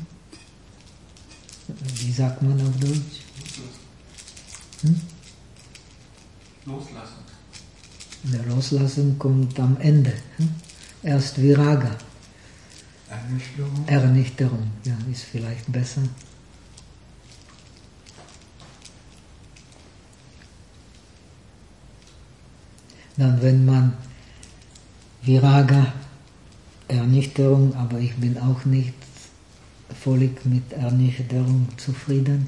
Wie sagt man auf Deutsch? Hm? Loslassen. Der Loslassen kommt am Ende. Erst Viraga. Ernüchterung. Ernüchterung, ja, ist vielleicht besser. Dann, wenn man Viraga, Ernüchterung, aber ich bin auch nicht völlig mit Ernüchterung zufrieden.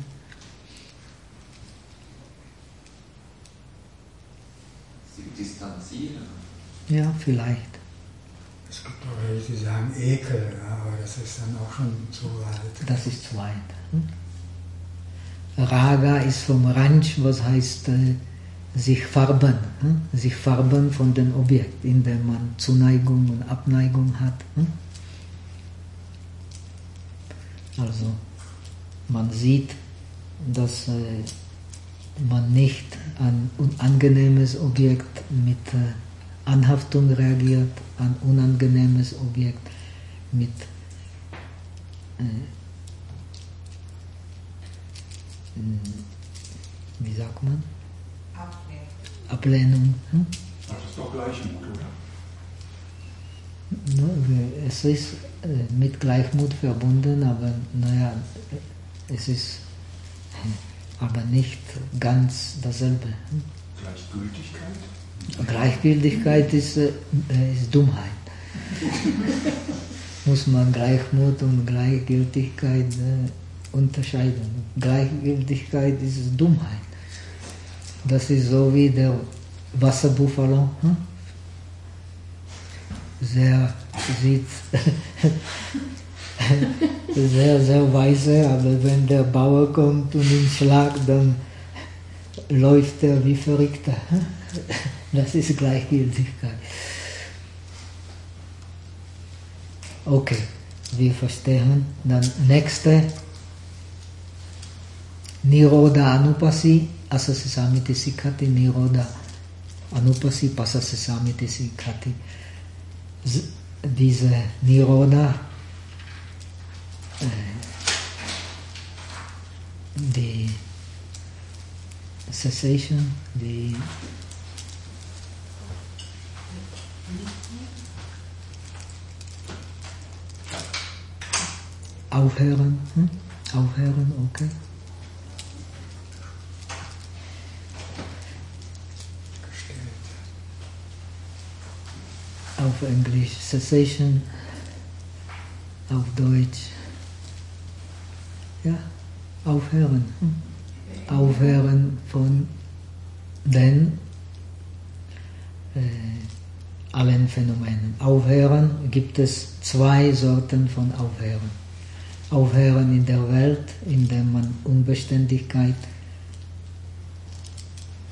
Sie distanzieren. Ja, vielleicht. Es gibt auch welche, die sagen Ekel, aber das ist dann auch schon zu weit. Das ist zu weit. Hm? Raga ist vom Ranch, was heißt äh, sich farben. Hm? Sich farben von dem Objekt, in dem man Zuneigung und Abneigung hat. Hm? Also, man sieht, dass äh, man nicht an unangenehmes Objekt mit äh, Anhaftung reagiert, an unangenehmes Objekt mit äh, wie sagt man? Ablehnung. Ablehnung. Hm? Das ist doch Gleichmut, oder? No, es ist äh, mit Gleichmut verbunden, aber naja, es ist äh, aber nicht ganz dasselbe. Hm? Gleichgültigkeit? Gleichgültigkeit ist, äh, ist Dummheit. Muss man Gleichmut und Gleichgültigkeit äh, unterscheiden. Gleichgültigkeit ist Dummheit. Das ist so wie der Wasserbuffalo. Hm? Sehr sieht sehr, sehr weise, aber wenn der Bauer kommt und ihn schlagt, dann läuft er wie Verrückter. Das ist Gleichgültigkeit. Okay, wir verstehen. Dann nächste. Nirodha Anupasi, Asasamiti Sikati, Nirodha Anupasi, Pasasamiti Sikati. Diese Nirodha, äh, die Cessation, die Aufhören, hm? Aufhören, okay. Auf Englisch Cessation, auf Deutsch, ja, aufhören. Hm? Aufhören von den äh, allen Phänomenen. Aufhören gibt es zwei Sorten von Aufhören. Aufhören in der Welt, in der man Unbeständigkeit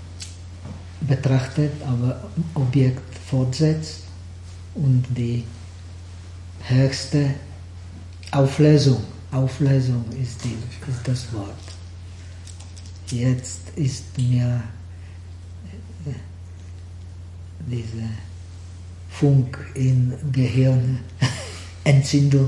betrachtet, aber Objekt fortsetzt und die höchste Auflösung, Auflösung ist, die, ist das Wort. Jetzt ist mir diese Funk im Gehirn, Entzündung,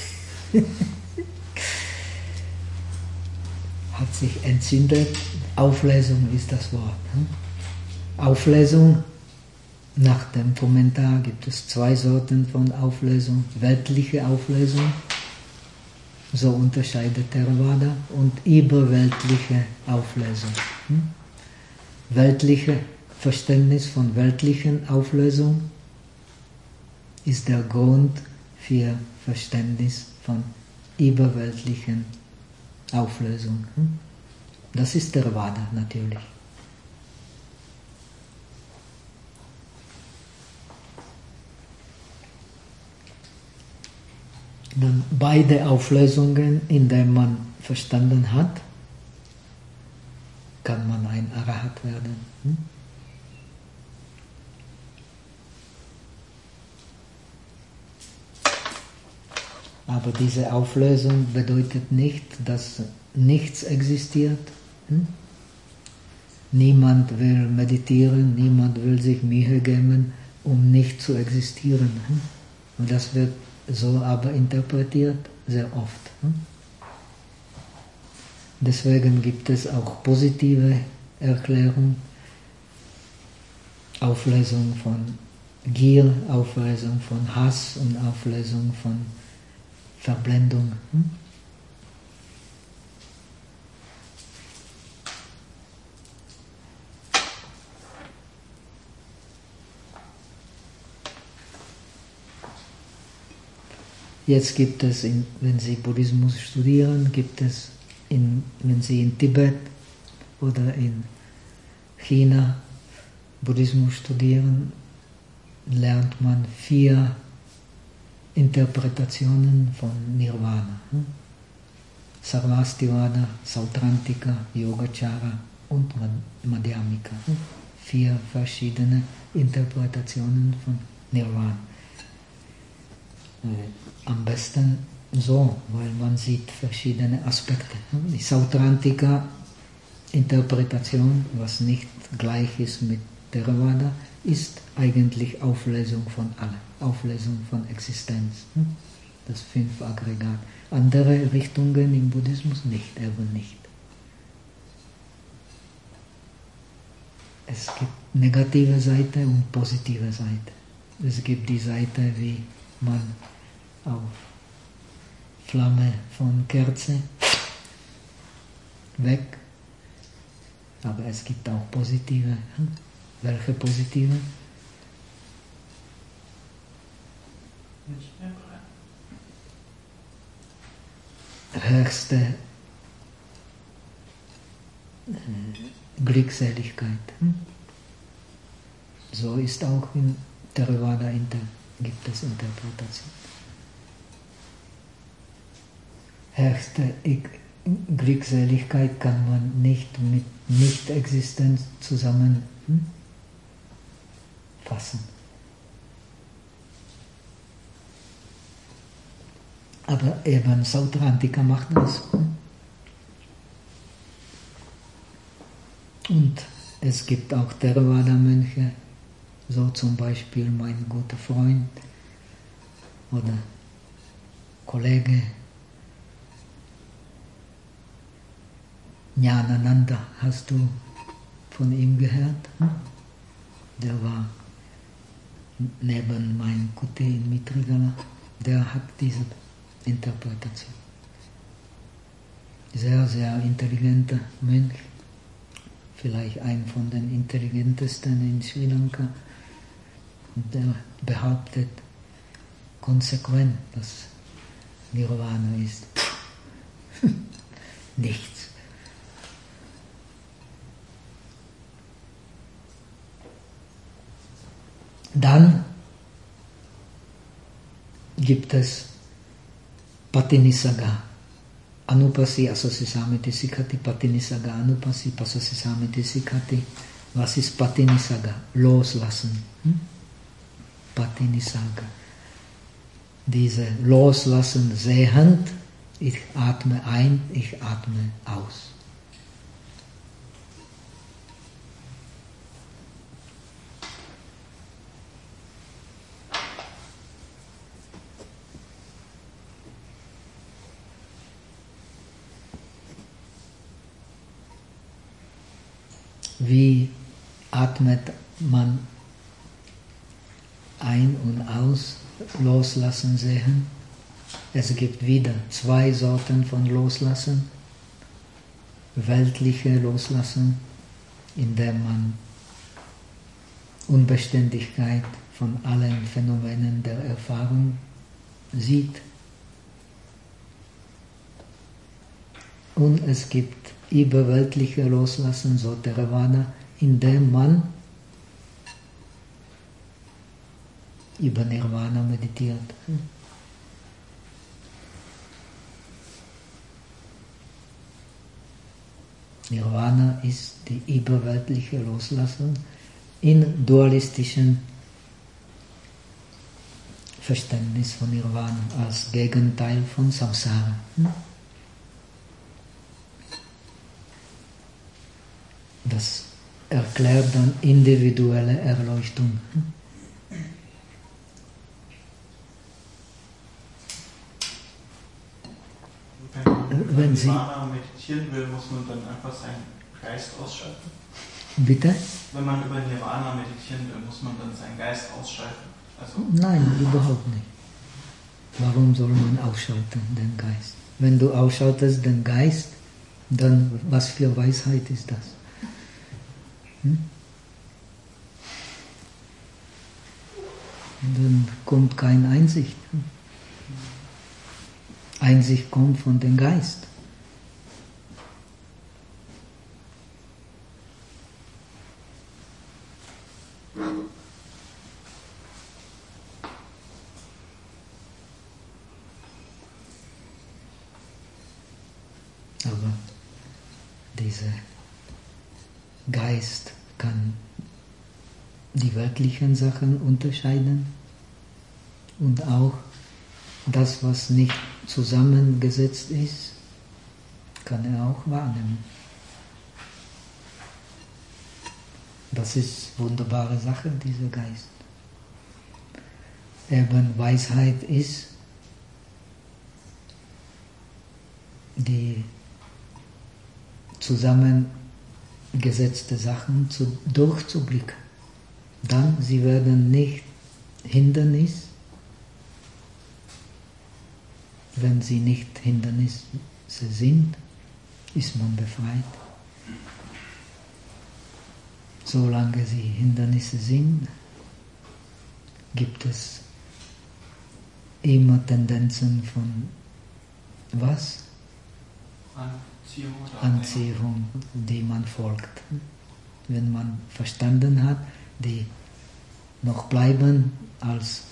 hat sich entzündet. Auflösung ist das Wort. Auflösung, nach dem Kommentar gibt es zwei Sorten von Auflösung. Weltliche Auflösung, so unterscheidet Theravada, und überweltliche Auflösung. Weltliche Verständnis von weltlichen Auflösung ist der Grund für Verständnis von überweltlichen Auflösung. Das ist Theravada natürlich. Dann beide Auflösungen, indem man verstanden hat, kann man ein Arahat werden. Hm? Aber diese Auflösung bedeutet nicht, dass nichts existiert. Hm? Niemand will meditieren, niemand will sich Mühe geben, um nicht zu existieren. Hm? Und das wird so aber interpretiert, sehr oft. Hm? Deswegen gibt es auch positive Erklärung, Auflösung von Gier, Auflösung von Hass und Auflösung von Verblendung. Hm? Jetzt gibt es, in, wenn Sie Buddhismus studieren, gibt es, in, wenn Sie in Tibet oder in China Buddhismus studieren, lernt man vier Interpretationen von Nirvana. Hm? Sarvastivada, Sautrantika, Yogacara und Madhyamika. Hm? Vier verschiedene Interpretationen von Nirvana. Am besten so, weil man sieht verschiedene Aspekte. Die Sautrantika-Interpretation, was nicht gleich ist mit Theravada, ist eigentlich Auflösung von allem, Auflösung von Existenz. Das fünf Aggregat. Andere Richtungen im Buddhismus nicht, eben nicht. Es gibt negative Seite und positive Seite. Es gibt die Seite, wie man auf Flamme von Kerze weg, aber es gibt auch positive. Welche positive? Nicht mehr brennen. Höchste äh, Glückseligkeit. So ist auch in Theravada inter, gibt es Interpretation. Höchste Glückseligkeit kann man nicht mit Nicht-Existenz zusammen hm, fassen. Aber eben Sautrantika macht das. Und es gibt auch Theravada-Mönche, so zum Beispiel mein guter Freund oder Kollege Jnanananda, hast du von ihm gehört? Der war neben meinem Kuti in Mitrigala, der hat diese Interpretation. Sehr, sehr intelligenter Mönch, vielleicht ein von den intelligentesten in Sri Lanka. Und der behauptet konsequent, dass Nirvana ist nichts. Dann gibt es Patinisaga. Anupasi asasi samiti sikhati, Patinisaga anupasi pasasi samiti sikhati. Was ist Patinisaga? Loslassen. Hm? Patinisaga. Diese Loslassen sehend, ich atme ein, ich atme aus. Wie atmet man ein und aus, loslassen sehen? Es gibt wieder zwei Sorten von Loslassen. Weltliche Loslassen, indem man Unbeständigkeit von allen Phänomenen der Erfahrung sieht. Und es gibt überweltliche Loslassen, so Theravada, indem man über Nirvana meditiert. Nirvana ist die überweltliche Loslassung in dualistischen Verständnis von Nirvana als Gegenteil von Samsara. Das erklärt dann individuelle Erleuchtung. Wenn man Wenn Sie- Nirvana meditieren will, muss man dann einfach seinen Geist ausschalten. Bitte? Wenn man über Nirvana meditieren will, muss man dann seinen Geist ausschalten. Also, Nein, überhaupt nicht. Warum soll man ausschalten, den Geist? Wenn du ausschaltest den Geist, dann was für Weisheit ist das? Hm? Dann kommt keine Einsicht. Einsicht kommt von dem Geist. Aber dieser Geist kann die weltlichen Sachen unterscheiden und auch das, was nicht zusammengesetzt ist, kann er auch wahrnehmen. Das ist eine wunderbare Sache, dieser Geist. Eben Weisheit ist, die zusammengesetzte Sachen zu, durchzublicken. Dann, sie werden nicht Hindernis, wenn sie nicht Hindernisse sind, ist man befreit. Solange sie Hindernisse sind, gibt es immer Tendenzen von was? Anziehung oder Anziehung, die man folgt. Wenn man verstanden hat, die noch bleiben als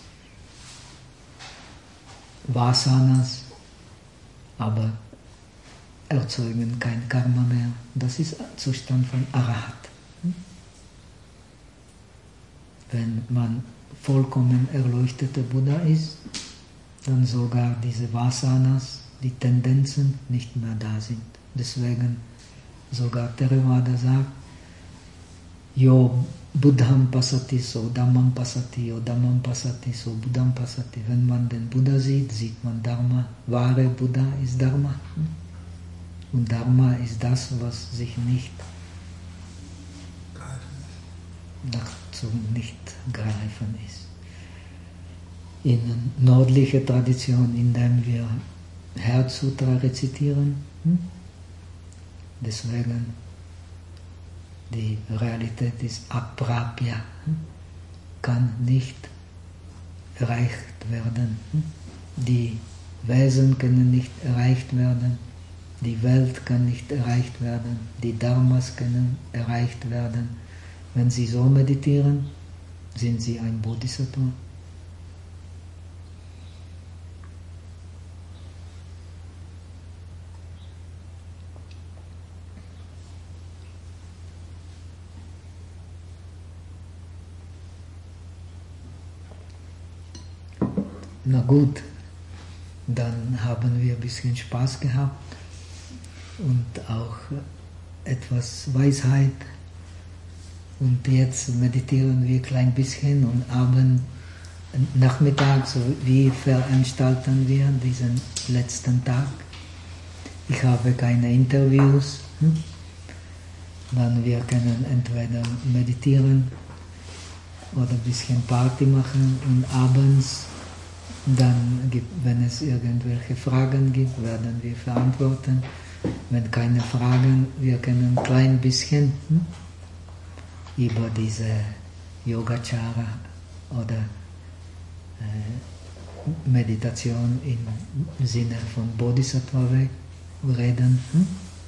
Vasanas, aber erzeugen kein Karma mehr. Das ist Zustand von Arahat. Wenn man vollkommen erleuchteter Buddha ist, dann sogar diese Vasanas, die Tendenzen nicht mehr da sind. Deswegen sogar Theravada sagt, Yo Buddham passati, so Dhammam passati, yo Dhammam passati, so Buddham passati. Wenn man den Buddha sieht, sieht man Dharma. Wahre Buddha ist Dharma. Und Dharma ist das, was sich nicht dazu nicht greifen ist. In nördlicher Tradition, indem wir Herzsutra rezitieren, deswegen die Realität ist Aprapya, kann nicht erreicht werden. Die Wesen können nicht erreicht werden, die Welt kann nicht erreicht werden, die Dharmas können erreicht werden. Wenn Sie so meditieren, sind Sie ein Bodhisattva. na gut, dann haben wir ein bisschen Spaß gehabt und auch etwas Weisheit. Und jetzt meditieren wir ein klein bisschen und abends, Nachmittag, so wie veranstalten wir diesen letzten Tag. Ich habe keine Interviews. Hm? Dann wir können entweder meditieren oder ein bisschen Party machen und abends, dann gibt, wenn es irgendwelche Fragen gibt, werden wir verantworten. Wenn keine Fragen, wir können ein klein bisschen hm, über diese Yogacara oder äh, Meditation im Sinne von Bodhisattva reden. Hm?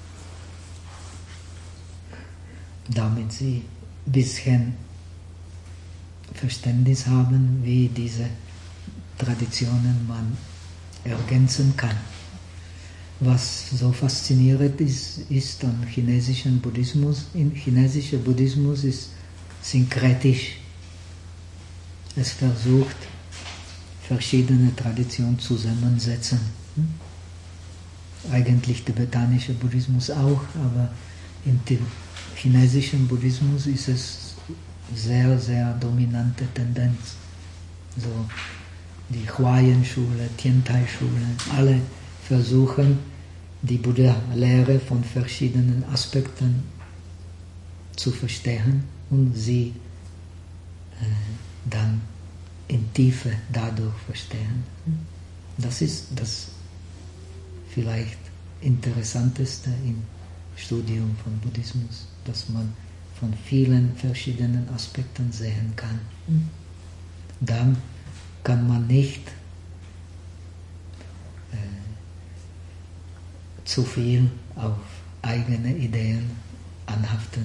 Damit sie ein bisschen Verständnis haben, wie diese Traditionen man ergänzen kann. Was so faszinierend ist, ist an chinesischen Buddhismus. In chinesischer Buddhismus ist synkretisch. Es versucht, verschiedene Traditionen zusammensetzen. Eigentlich tibetanischer Buddhismus auch, aber im chinesischen Buddhismus ist es sehr, sehr dominante Tendenz. So die Huayan-Schule, Tiantai-Schule, alle versuchen, die Buddha-Lehre von verschiedenen Aspekten zu verstehen und sie äh, dann in Tiefe dadurch verstehen. Das ist das vielleicht Interessanteste im Studium von Buddhismus, dass man von vielen verschiedenen Aspekten sehen kann. Dann kann man nicht äh, zu viel auf eigene Ideen anhaften.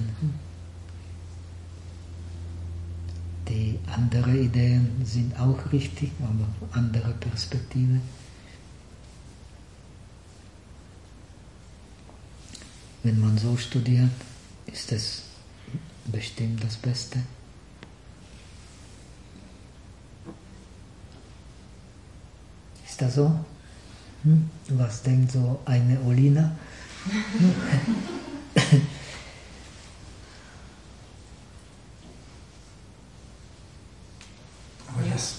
Die anderen Ideen sind auch richtig, aber andere Perspektive. Wenn man so studiert, ist es bestimmt das Beste. Ist das so? Hm? Was denkt so eine Olina? Aber das,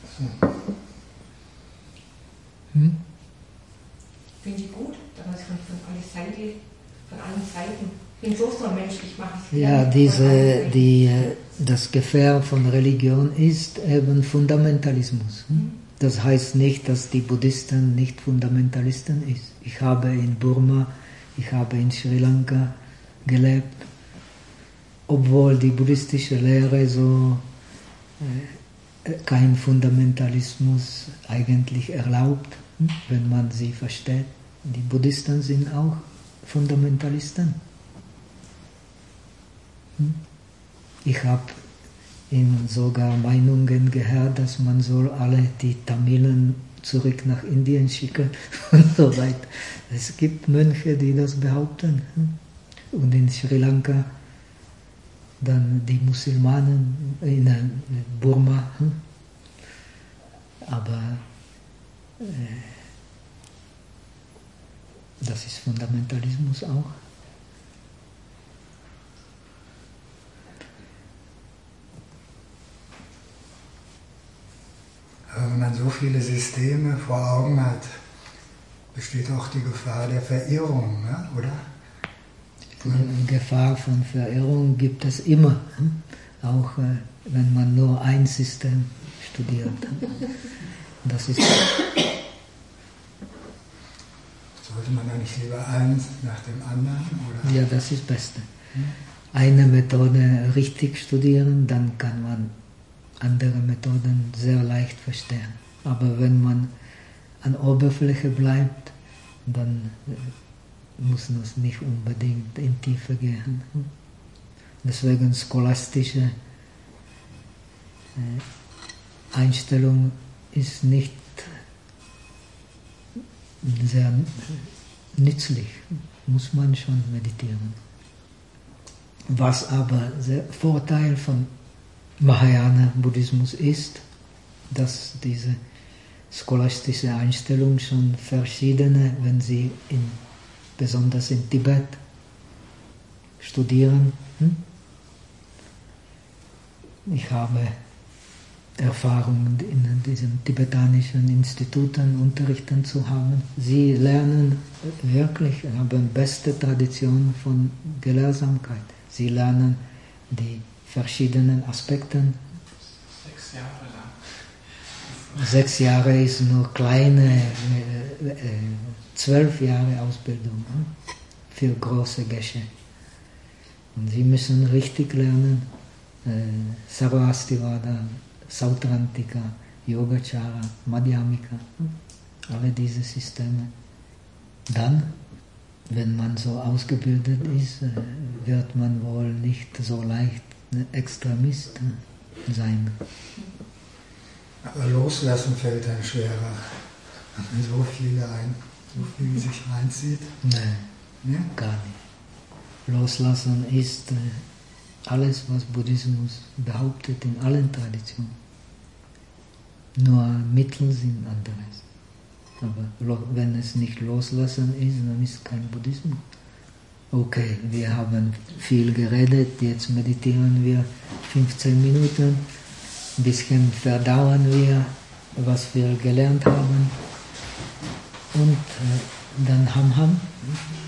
hm? Finde ich gut, dass man sich von, von, alle Seite, von allen Seiten, ich bin so so ein Mensch, ich mache es ja, diese, die, das Gefähr von Religion ist eben Fundamentalismus. Hm? Das heißt nicht, dass die Buddhisten nicht Fundamentalisten sind. Ich habe in Burma, ich habe in Sri Lanka gelebt, obwohl die buddhistische Lehre so äh, kein Fundamentalismus eigentlich erlaubt, wenn man sie versteht. Die Buddhisten sind auch Fundamentalisten. Ich habe in sogar Meinungen gehört, dass man soll alle die Tamilen zurück nach Indien schicken und so weiter. Es gibt Mönche, die das behaupten. Und in Sri Lanka dann die Musulmanen in Burma. Aber äh, das ist Fundamentalismus auch. Wenn man so viele Systeme vor Augen hat, besteht auch die Gefahr der Verirrung, ne? Oder? Die Gefahr von Verirrung gibt es immer, auch äh, wenn man nur ein System studiert. Das ist Sollte man da nicht lieber eins nach dem anderen? Oder? Ja, das ist das Beste. Eine Methode richtig studieren, dann kann man andere Methoden sehr leicht verstehen. Aber wenn man an der Oberfläche bleibt, dann muss es nicht unbedingt in Tiefe gehen. Deswegen scholastische Einstellung ist nicht sehr nützlich, muss man schon meditieren. Was aber der Vorteil von Mahayana Buddhismus ist, dass diese scholastische Einstellung schon verschiedene, wenn sie in, besonders in Tibet studieren. Hm? Ich habe Erfahrung in diesen tibetanischen Instituten unterrichten zu haben. Sie lernen wirklich, haben beste Tradition von Gelehrsamkeit. Sie lernen die verschiedenen Aspekte. Sechs Jahre lang. Sechs Jahre ist nur kleine, äh, äh, zwölf Jahre Ausbildung äh, für große Gesche. Und sie müssen richtig lernen, äh, Sarvastivada, Sautrantika, Yogacara, Madhyamika, alle diese Systeme. Dann, wenn man so ausgebildet ist, wird man wohl nicht so leicht ein Extremist sein. Aber loslassen fällt dann schwerer, wenn so viele ein, so viel sich reinzieht. Nein, Ja? gar nicht. Loslassen ist alles, was Buddhismus behauptet in allen Traditionen. Nur Mittel sind anderes. Aber wenn es nicht loslassen ist, dann ist kein Buddhismus. Okay, wir haben viel geredet, jetzt meditieren wir fünfzehn Minuten, ein bisschen verdauen wir, was wir gelernt haben. Und äh, dann Ham Ham.